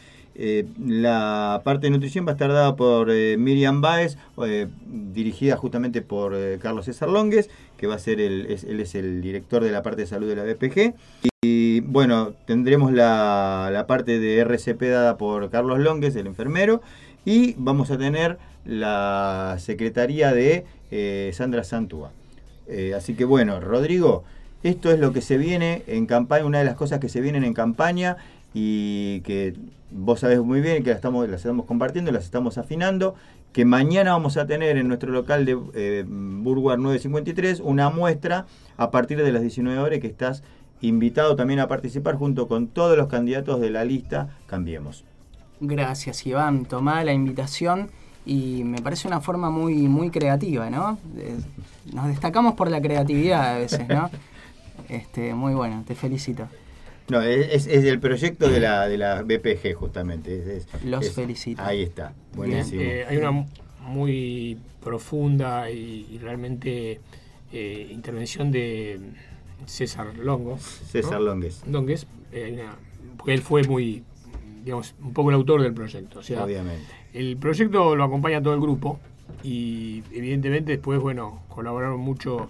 La parte de nutrición va a estar dada por Miriam Báez, dirigida justamente por Carlos César Longues, que va a ser él es el director de la parte de salud de la BPG. Y bueno, tendremos la parte de RCP dada por Carlos Longues, el enfermero, y vamos a tener la secretaría de Sandra Santúa. Así que bueno, Rodrigo, esto es lo que se viene en campaña, una de las cosas que se vienen en campaña y que vos sabés muy bien que las estamos compartiendo, las estamos afinando, que mañana vamos a tener en nuestro local de Burguard 953 una muestra a partir de las 19 horas, que estás invitado también a participar junto con todos los candidatos de la lista Cambiemos. Gracias, Iván, tomá la invitación y me parece una forma muy creativa, ¿no? Nos destacamos por la creatividad a veces, ¿no? Muy bueno, te felicito. No, es el proyecto de la BPG justamente. Los felicito. Ahí está, buenísimo. Hay una muy profunda y realmente intervención de César Longo. César, ¿no? Longues, porque él fue muy, digamos, un poco el autor del proyecto. O sea, obviamente. El proyecto lo acompaña todo el grupo y evidentemente después, bueno, colaboraron mucho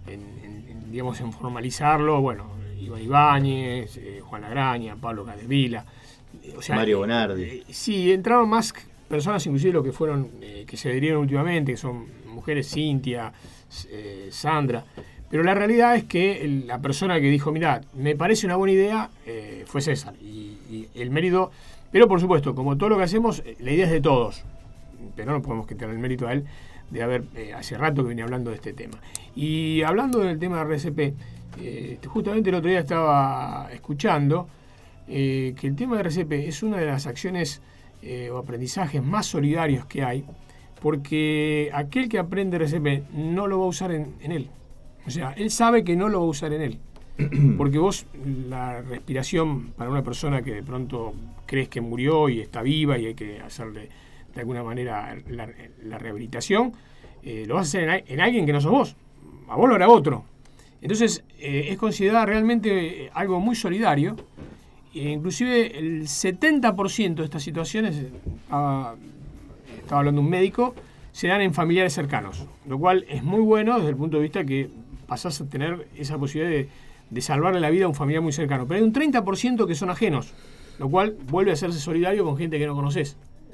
en formalizarlo, bueno, Iván Ibáñez, Juan Lagraña, Pablo Capdevila, o sea, Mario Bonardi. Sí, entraron más personas, inclusive lo que fueron, que se adhirieron últimamente, que son mujeres, Cintia, Sandra. Pero la realidad es que la persona que dijo, mirá, me parece una buena idea, fue César. Y el mérito, pero por supuesto, como todo lo que hacemos, la idea es de todos. Pero no podemos quitarle el mérito a él de haber, hace rato que venía hablando de este tema. Y hablando del tema de RCP, justamente el otro día estaba escuchando que el tema de RCP es una de las acciones o aprendizajes más solidarios que hay, porque aquel que aprende RCP no lo va a usar en él. O sea, él sabe que no lo va a usar en él. Porque vos, la respiración para una persona que de pronto crees que murió y está viva y hay que hacerle de alguna manera la rehabilitación, lo vas a hacer en alguien que no sos vos. A vos lo hará otro. Entonces, es considerada realmente algo muy solidario. Inclusive el 70% de estas situaciones, estaba hablando un médico, se dan en familiares cercanos. Lo cual es muy bueno desde el punto de vista que pasás a tener esa posibilidad de salvarle la vida a un familiar muy cercano. Pero hay un 30% que son ajenos, lo cual vuelve a hacerse solidario con gente que no conoces.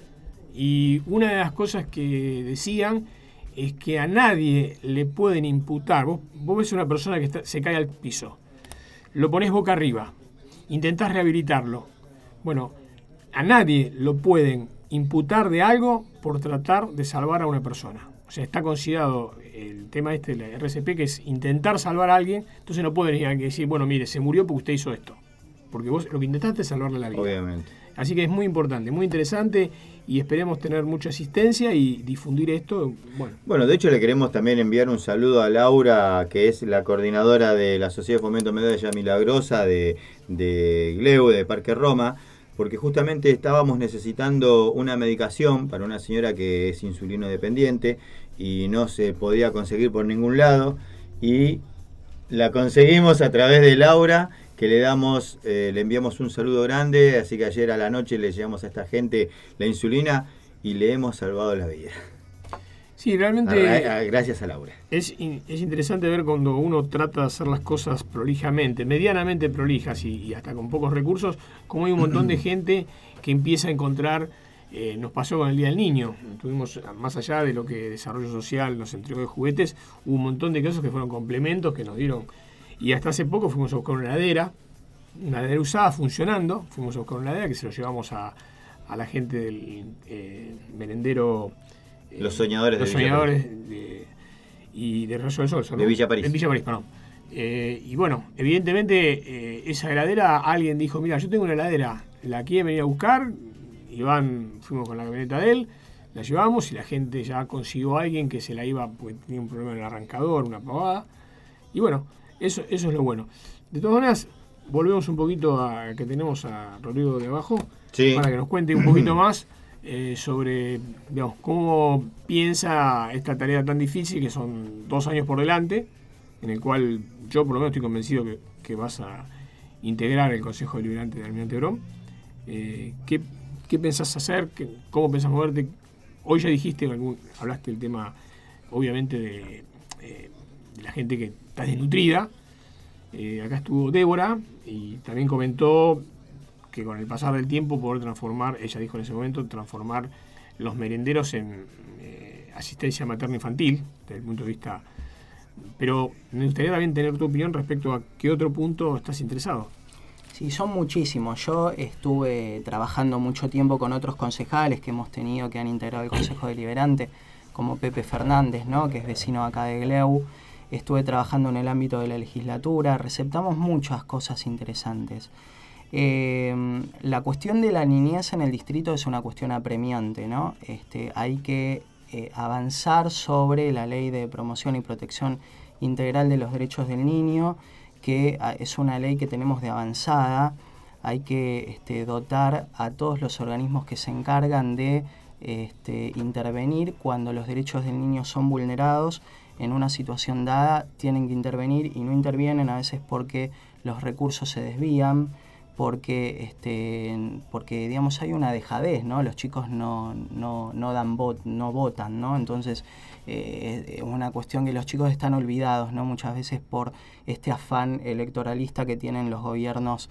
Y una de las cosas que decían es que a nadie le pueden imputar. Vos ves a una persona que se cae al piso, lo ponés boca arriba, intentás rehabilitarlo. Bueno, a nadie lo pueden imputar de algo por tratar de salvar a una persona. O sea, está considerado el tema de la RCP, que es intentar salvar a alguien. Entonces no pueden decir, bueno, mire, se murió porque usted hizo esto. Porque vos lo que intentaste es salvarle la vida. Obviamente. Así que es muy importante, muy interesante, y esperemos tener mucha asistencia y difundir esto. Bueno, de hecho le queremos también enviar un saludo a Laura, que es la coordinadora de la Sociedad de Fomento Medalla Milagrosa de Gleu, de Parque Roma, porque justamente estábamos necesitando una medicación para una señora que es insulino dependiente y no se podía conseguir por ningún lado, y la conseguimos a través de Laura, que le enviamos un saludo grande. Así que ayer a la noche le llevamos a esta gente la insulina y le hemos salvado la vida. Sí, realmente gracias a Laura. Es interesante ver cuando uno trata de hacer las cosas prolijamente, medianamente prolijas y hasta con pocos recursos, como hay un montón de gente que empieza a encontrar. Nos pasó con el Día del Niño. Tuvimos, más allá de lo que Desarrollo Social nos entregó de juguetes, hubo un montón de casos que fueron complementos que nos dieron. Y hasta hace poco fuimos a buscar una heladera usada, funcionando. Fuimos a buscar una heladera que se lo llevamos a la gente del merendero. Los soñadores y de Rayo del Sol, ¿no? De Villa París. En Villa París, perdón. Y bueno, evidentemente esa heladera, alguien dijo, mira, yo tengo una heladera, la quiere venir a buscar. Fuimos con la camioneta de él, la llevamos y la gente ya consiguió a alguien que se la iba porque tenía un problema en el arrancador, una pavada. Y bueno, eso es lo bueno. De todas maneras, volvemos un poquito a que tenemos a Rodrigo de abajo, sí, para que nos cuente un poquito más sobre, digamos, cómo piensa esta tarea tan difícil, que son 2 años por delante, en el cual yo por lo menos estoy convencido que vas a integrar el Consejo Deliberante de Almirante Brown. ¿Qué pensás hacer? ¿Cómo pensás moverte? Hoy ya dijiste, hablaste del tema, obviamente, de la gente que está desnutrida. Acá estuvo Débora y también comentó que con el pasar del tiempo poder transformar, ella dijo en ese momento, transformar los merenderos en asistencia materno-infantil, desde el punto de vista... Pero me gustaría también tener tu opinión respecto a qué otro punto estás interesado. Sí, son muchísimos. Yo estuve trabajando mucho tiempo con otros concejales que hemos tenido, que han integrado el Consejo Deliberante, como Pepe Fernández, ¿no?, que es vecino acá de Gleu. Estuve trabajando en el ámbito de la legislatura, receptamos muchas cosas interesantes. La cuestión de la niñez en el distrito es una cuestión apremiante, ¿no? Hay que avanzar sobre la ley de promoción y protección integral de los derechos del niño, que es una ley que tenemos de avanzada. Hay que dotar a todos los organismos que se encargan de intervenir cuando los derechos del niño son vulnerados en una situación dada. Tienen que intervenir y no intervienen a veces porque los recursos se desvían, porque digamos hay una dejadez, ¿no? Los chicos no votan, ¿no? Entonces es una cuestión que los chicos están olvidados, ¿no?, muchas veces por este afán electoralista que tienen los gobiernos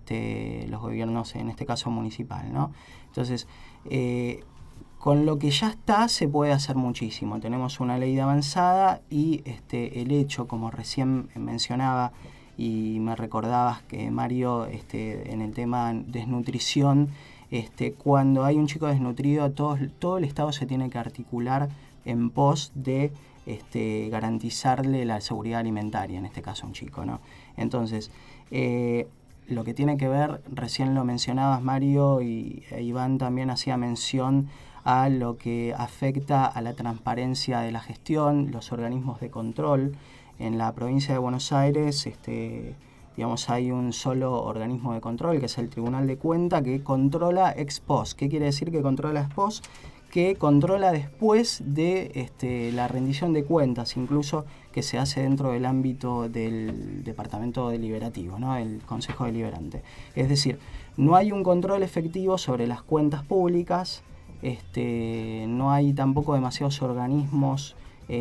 en este caso municipal, ¿no? Entonces con lo que ya está se puede hacer muchísimo. Tenemos una ley de avanzada y el hecho, como recién mencionaba y me recordabas que Mario, en el tema desnutrición, cuando hay un chico desnutrido, todo el Estado se tiene que articular en pos de garantizarle la seguridad alimentaria, en este caso a un chico, ¿no? Entonces, lo que tiene que ver, recién lo mencionabas Mario, y Iván también hacía mención a lo que afecta a la transparencia de la gestión, los organismos de control. En la provincia de Buenos Aires, digamos, hay un solo organismo de control, que es el Tribunal de Cuentas, que controla ex post. ¿Qué quiere decir que controla ex post? Que controla después de la rendición de cuentas, incluso que se hace dentro del ámbito del Departamento Deliberativo, ¿no?, el Consejo Deliberante. Es decir, no hay un control efectivo sobre las cuentas públicas, no hay tampoco demasiados organismos,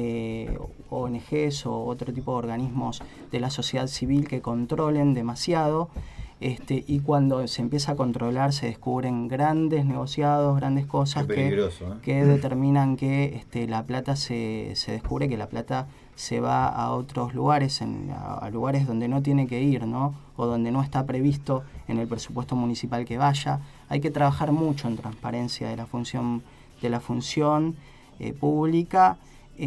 ONGs o otro tipo de organismos de la sociedad civil que controlen demasiado, y cuando se empieza a controlar se descubren grandes negociados, grandes cosas que determinan que la plata se descubre que la plata se va a otros lugares, a lugares donde no tiene que ir, ¿no?, o donde no está previsto en el presupuesto municipal que vaya. Hay que trabajar mucho en transparencia de la función pública.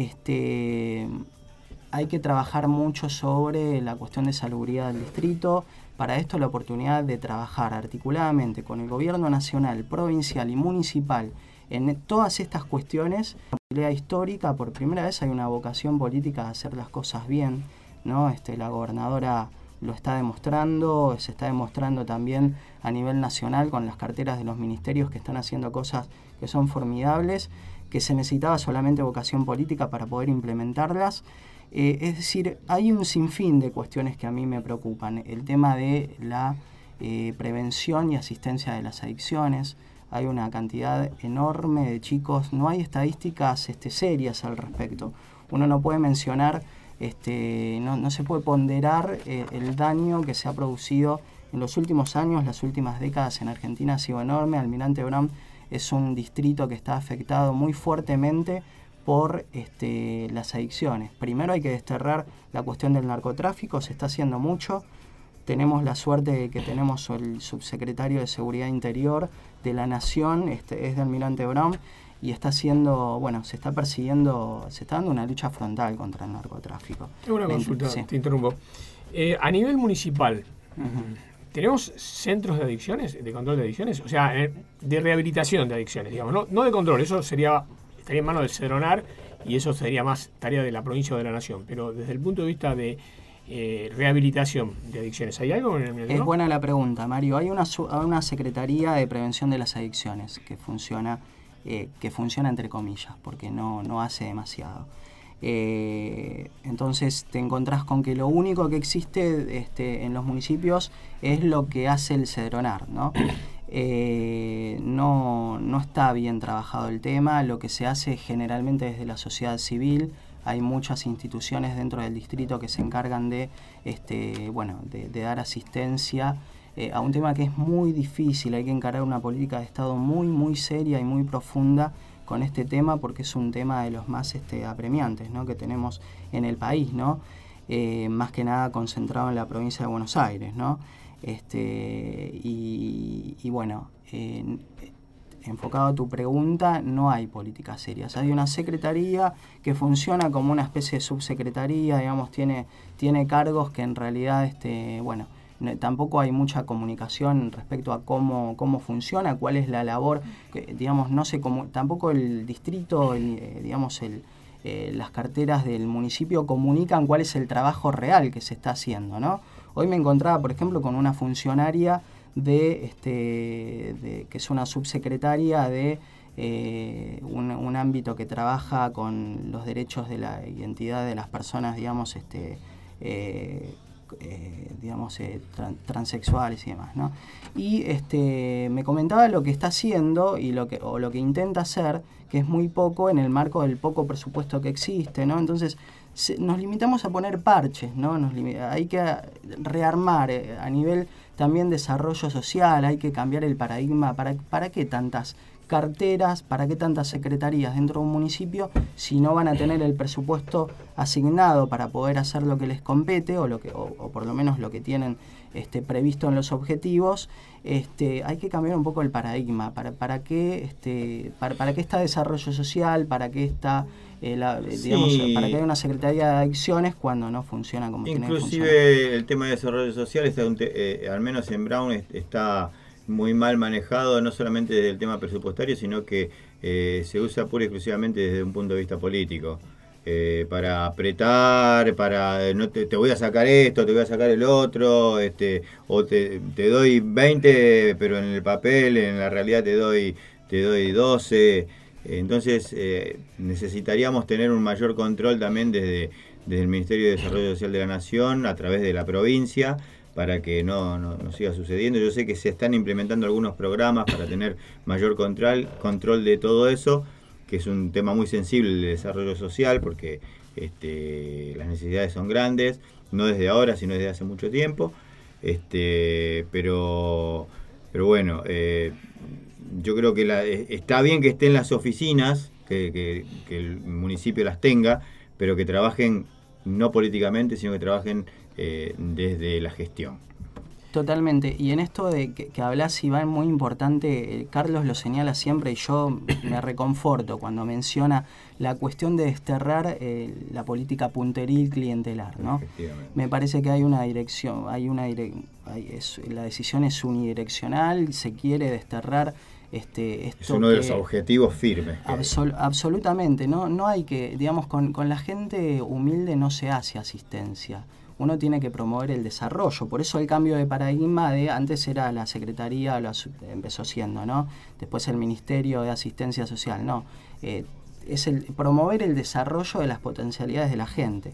Hay que trabajar mucho sobre la cuestión de salubridad del distrito. Para esto la oportunidad de trabajar articuladamente con el gobierno nacional, provincial y municipal en todas estas cuestiones. La posibilidad histórica, por primera vez hay una vocación política de hacer las cosas bien, ¿no? La gobernadora lo está demostrando, se está demostrando también a nivel nacional con las carteras de los ministerios que están haciendo cosas que son formidables, que se necesitaba solamente vocación política para poder implementarlas. Es decir, hay un sinfín de cuestiones que a mí me preocupan. El tema de la prevención y asistencia de las adicciones. Hay una cantidad enorme de chicos, no hay estadísticas serias al respecto. Uno no puede mencionar, no se puede ponderar el daño que se ha producido en los últimos años, las últimas décadas en Argentina ha sido enorme. Almirante Brown es un distrito que está afectado muy fuertemente por las adicciones. Primero hay que desterrar la cuestión del narcotráfico, se está haciendo mucho. Tenemos la suerte de que tenemos el subsecretario de Seguridad Interior de la Nación, es de Almirante Brown, y está haciendo, se está persiguiendo, se está dando una lucha frontal contra el narcotráfico. Tengo una consulta, te interrumpo. A nivel municipal, ¿tenemos centros de adicciones, de control de adicciones? O sea, de rehabilitación de adicciones, digamos, no de control, eso estaría en manos del CEDRONAR y eso sería más tarea de la provincia o de la nación, pero desde el punto de vista de rehabilitación de adicciones, ¿hay algo en el Es buena la pregunta, Mario. Hay una Secretaría de Prevención de las Adicciones que funciona entre comillas, porque no hace demasiado. Entonces te encontrás con que lo único que existe en los municipios es lo que hace el Cedronar, ¿no? No está bien trabajado el tema. Lo que se hace generalmente desde la sociedad civil. Hay muchas instituciones dentro del distrito que se encargan de dar asistencia a un tema que es muy difícil. Hay que encarar una política de Estado muy, muy seria y muy profunda con este tema, porque es un tema de los más apremiantes, ¿no?, que tenemos en el país, ¿no? Más que nada concentrado en la provincia de Buenos Aires, ¿no? Enfocado a tu pregunta, no hay políticas serias. Hay una secretaría que funciona como una especie de subsecretaría, digamos, tiene cargos que en realidad, tampoco hay mucha comunicación respecto a cómo funciona, cuál es la labor, digamos, no sé cómo, tampoco el distrito, las carteras del municipio comunican cuál es el trabajo real que se está haciendo, ¿no? Hoy me encontraba, por ejemplo, con una funcionaria que es una subsecretaria de un ámbito que trabaja con los derechos de la identidad de las personas, transexuales y demás, ¿no? Y me comentaba lo que está haciendo y lo que intenta hacer, que es muy poco en el marco del poco presupuesto que existe, ¿no? Entonces nos limitamos a poner parches, ¿no? Hay que rearmar a nivel también desarrollo social, hay que cambiar el paradigma. ¿Para qué tantas carteras, para qué tantas secretarías dentro de un municipio si no van a tener el presupuesto asignado para poder hacer lo que les compete o por lo menos lo que tienen previsto en los objetivos? Hay que cambiar un poco el paradigma. ¿Para qué está desarrollo social? ¿Para qué está para que haya una secretaría de adicciones cuando no funciona como tiene que funcionar? Inclusive el tema de desarrollo social, al menos en Brown, está muy mal manejado, no solamente desde el tema presupuestario, sino que se usa pura y exclusivamente desde un punto de vista político. Para apretar, no te voy a sacar esto, te voy a sacar el otro, o te doy 20, pero en el papel, en la realidad te doy 12. Entonces necesitaríamos tener un mayor control también desde el Ministerio de Desarrollo Social de la Nación, a través de la provincia, para que no siga sucediendo. Yo sé que se están implementando algunos programas para tener mayor control de todo eso, que es un tema muy sensible el desarrollo social, porque las necesidades son grandes, no desde ahora, sino desde hace mucho tiempo. Pero bueno, yo creo que está bien que estén las oficinas, que el municipio las tenga, pero que trabajen no políticamente, sino que trabajen desde la gestión. Totalmente. Y en esto de que hablas, Iván, muy importante, Carlos lo señala siempre y yo me reconforto cuando menciona la cuestión de desterrar la política punteril clientelar, ¿no? Me parece que hay una dirección, la decisión es unidireccional, se quiere desterrar esto. Es uno de los objetivos firmes. Absolutamente, no hay que, digamos, con la gente humilde no se hace asistencia. Uno tiene que promover el desarrollo. Por eso el cambio de paradigma de antes era la Secretaría, empezó siendo, ¿no? Después el Ministerio de Asistencia Social, no. Es promover el desarrollo de las potencialidades de la gente,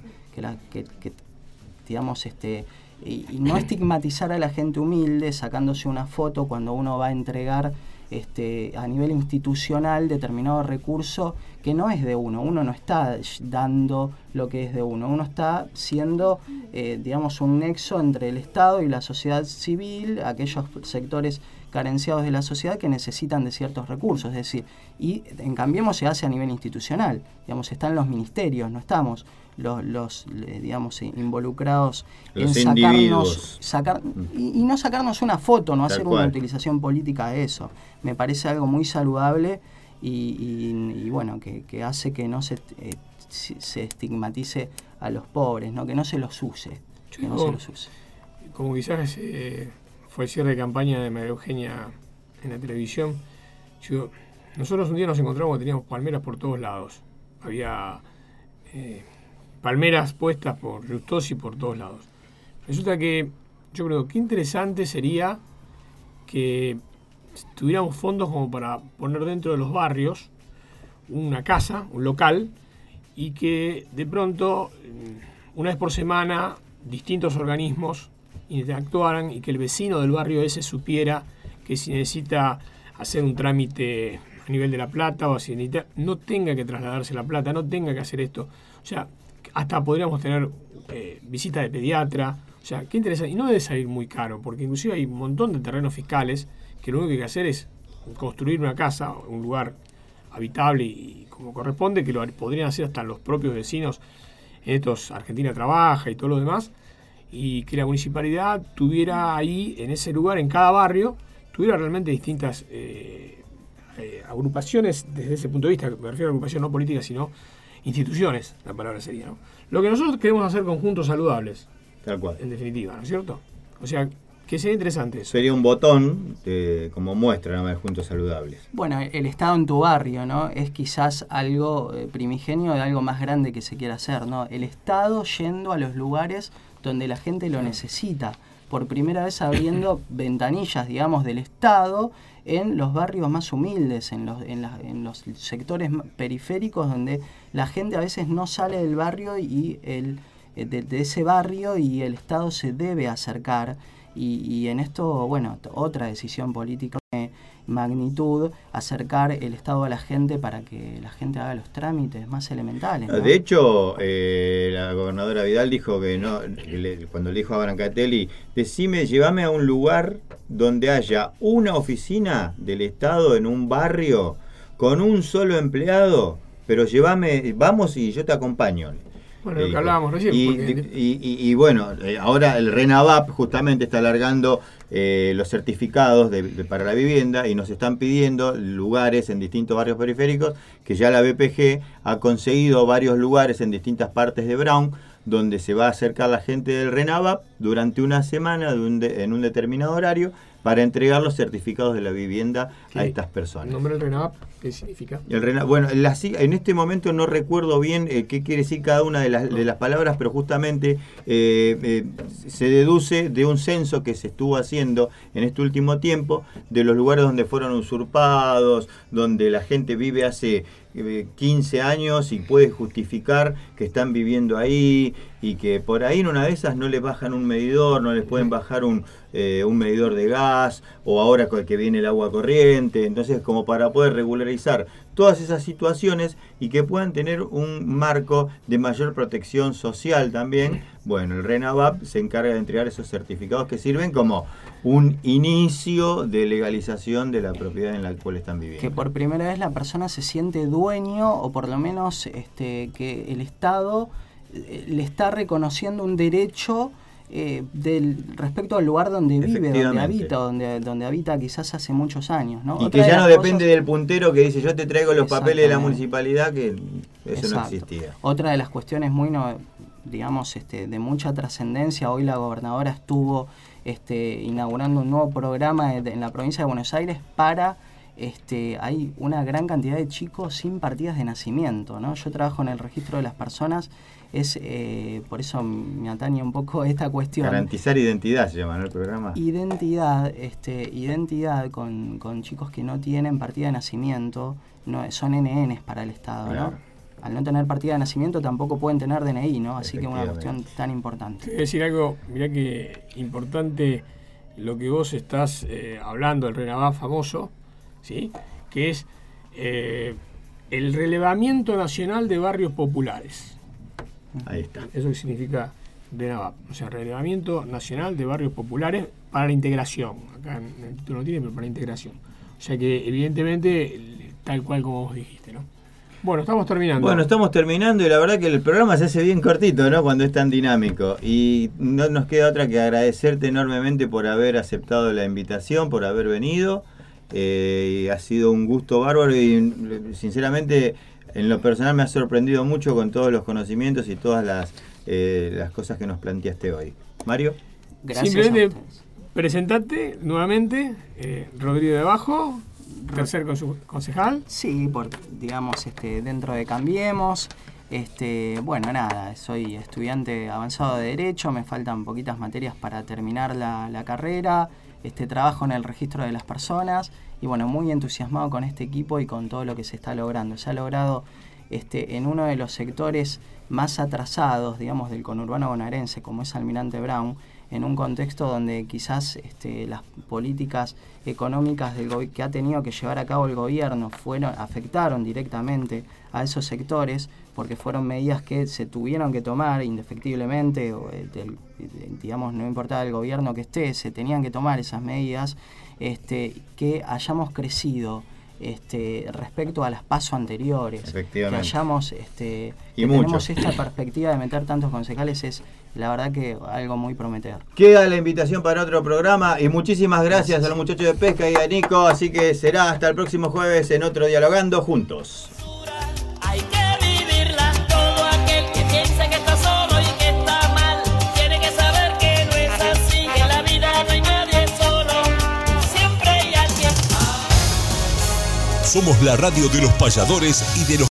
y no estigmatizar a la gente humilde sacándose una foto cuando uno va a entregar a nivel institucional determinado recurso que no es de uno no está dando lo que es de uno está siendo un nexo entre el Estado y la sociedad civil, aquellos sectores carenciados de la sociedad que necesitan de ciertos recursos, es decir, y en Cambiemos se hace a nivel institucional, están los ministerios, no estamos los involucrados los en sacar y no sacarnos una foto, no hacer una utilización política de eso. Me parece algo muy saludable y bueno, que hace que no se estigmatice a los pobres, ¿no? Que no se los use. Como quizás fue el cierre de campaña de María Eugenia en la televisión, nosotros un día nos encontramos que teníamos palmeras por todos lados. Había palmeras puestas por Justosi por todos lados. Resulta que yo creo que interesante sería que tuviéramos fondos como para poner dentro de los barrios una casa, un local, y que de pronto, una vez por semana, distintos organismos interactuaran y que el vecino del barrio ese supiera que si necesita hacer un trámite a nivel de La Plata o si necesita, no tenga que trasladarse a La Plata, no tenga que hacer esto. O sea, hasta podríamos tener visita de pediatra. O sea, qué interesante. Y no debe salir muy caro, porque inclusive hay un montón de terrenos fiscales que lo único que hay que hacer es construir una casa, un lugar habitable y como corresponde, que lo podrían hacer hasta los propios vecinos en estos Argentina Trabaja y todo lo demás, y que la municipalidad tuviera ahí, en ese lugar, en cada barrio, tuviera realmente distintas agrupaciones desde ese punto de vista. Me refiero a agrupación no política, sino instituciones, la palabra sería, ¿no? Lo que nosotros queremos hacer con Juntos Saludables. Tal cual. En definitiva, ¿no es cierto? O sea, que sería interesante eso. Sería un botón como muestra, ¿no?, de Juntos Saludables. Bueno, el Estado en tu barrio, ¿no? Es quizás algo primigenio de algo más grande que se quiera hacer, ¿no? El Estado yendo a los lugares donde la gente lo necesita. Por primera vez abriendo ventanillas, digamos, del Estado en los barrios más humildes, en los sectores periféricos donde la gente a veces no sale del barrio y de ese barrio, y el Estado se debe acercar. Y en esto, bueno, otra decisión política de magnitud, acercar el Estado a la gente para que la gente haga los trámites más elementales, ¿no? De hecho, la gobernadora Vidal dijo que no, cuando le dijo a Brancatelli, llévame a un lugar donde haya una oficina del Estado en un barrio con un solo empleado, pero vamos y yo te acompaño. Bueno, lo que hablábamos recién. Y bueno, ahora el RENAVAP justamente está alargando los certificados para la vivienda y nos están pidiendo lugares en distintos barrios periféricos, que ya la BPG ha conseguido varios lugares en distintas partes de Brown, donde se va a acercar la gente del RENAVAP durante una semana en un determinado horario para entregar los certificados de la vivienda a estas personas. ¿El nombre del RENAVAP qué significa? Bueno, en este momento no recuerdo bien qué quiere decir cada una de las palabras, pero justamente se deduce de un censo que se estuvo haciendo en este último tiempo de los lugares donde fueron usurpados, donde la gente vive hace 15 años y puede justificar que están viviendo ahí, y que por ahí en una de esas no les bajan un medidor, no les pueden bajar un medidor de gas, o ahora con el que viene el agua corriente. Entonces, como para poder regularizar todas esas situaciones y que puedan tener un marco de mayor protección social también, bueno, el RENAVAP se encarga de entregar esos certificados que sirven como un inicio de legalización de la propiedad en la cual están viviendo. Que por primera vez la persona se siente dueño, o por lo menos que el Estado le está reconociendo un derecho respecto al lugar donde vive, donde habita quizás hace muchos años, ¿no? Y que ya no depende del puntero que dice yo te traigo los papeles de la municipalidad, que eso no existía. Otra de las cuestiones muy de mucha trascendencia, hoy la gobernadora estuvo inaugurando un nuevo programa en la provincia de Buenos Aires para hay una gran cantidad de chicos sin partidas de nacimiento, ¿no? Yo trabajo en el registro de las personas, por eso me atañe un poco esta cuestión. Garantizar identidad se llama, ¿no?, el programa. Identidad con chicos que no tienen partida de nacimiento, son NNs para el Estado, claro, ¿no? Al no tener partida de nacimiento tampoco pueden tener DNI, ¿no? Así que es una cuestión tan importante. Te voy a decir algo, mirá que importante lo que vos estás hablando, el RENAVAP famoso, ¿sí?, que es el relevamiento nacional de barrios populares. Ahí está. Eso que significa RENAVAP, o sea, relevamiento nacional de barrios populares para la integración. Acá en el título no tiene, pero para la integración. O sea que evidentemente tal cual como vos dijiste, ¿no? Bueno, estamos terminando. Y la verdad que el programa se hace bien cortito, ¿no?, cuando es tan dinámico. Y no nos queda otra que agradecerte enormemente por haber aceptado la invitación, por haber venido. Ha sido un gusto bárbaro y sinceramente en lo personal me ha sorprendido mucho con todos los conocimientos y todas las cosas que nos planteaste hoy. Mario. Gracias. Simplemente presentate nuevamente, Rodrigo de Abajo, tercer concejal. Sí, dentro de Cambiemos. Bueno, nada, soy estudiante avanzado de Derecho, me faltan poquitas materias para terminar la carrera. Trabajo en el registro de las personas y bueno, muy entusiasmado con este equipo y con todo lo que se está logrando. Se ha logrado en uno de los sectores más atrasados, digamos, del conurbano bonaerense, como es Almirante Brown, en un contexto donde quizás las políticas económicas que ha tenido que llevar a cabo el gobierno afectaron directamente a esos sectores, porque fueron medidas que se tuvieron que tomar indefectiblemente, digamos, no importaba el gobierno que esté, se tenían que tomar esas medidas, que hayamos crecido respecto a las PASO anteriores, que hayamos que tenemos esta perspectiva de meter tantos concejales, es la verdad que algo muy prometedor. Queda la invitación para otro programa y muchísimas gracias a los muchachos de Pesca y a Nico, así que será hasta el próximo jueves en otro Dialogando Juntos. Hay que vivirla, todo aquel que piensa que está solo y que está mal, tiene que saber que no es así, que en la vida no hay nadie solo, siempre hay alguien. Somos la radio de los payadores y de los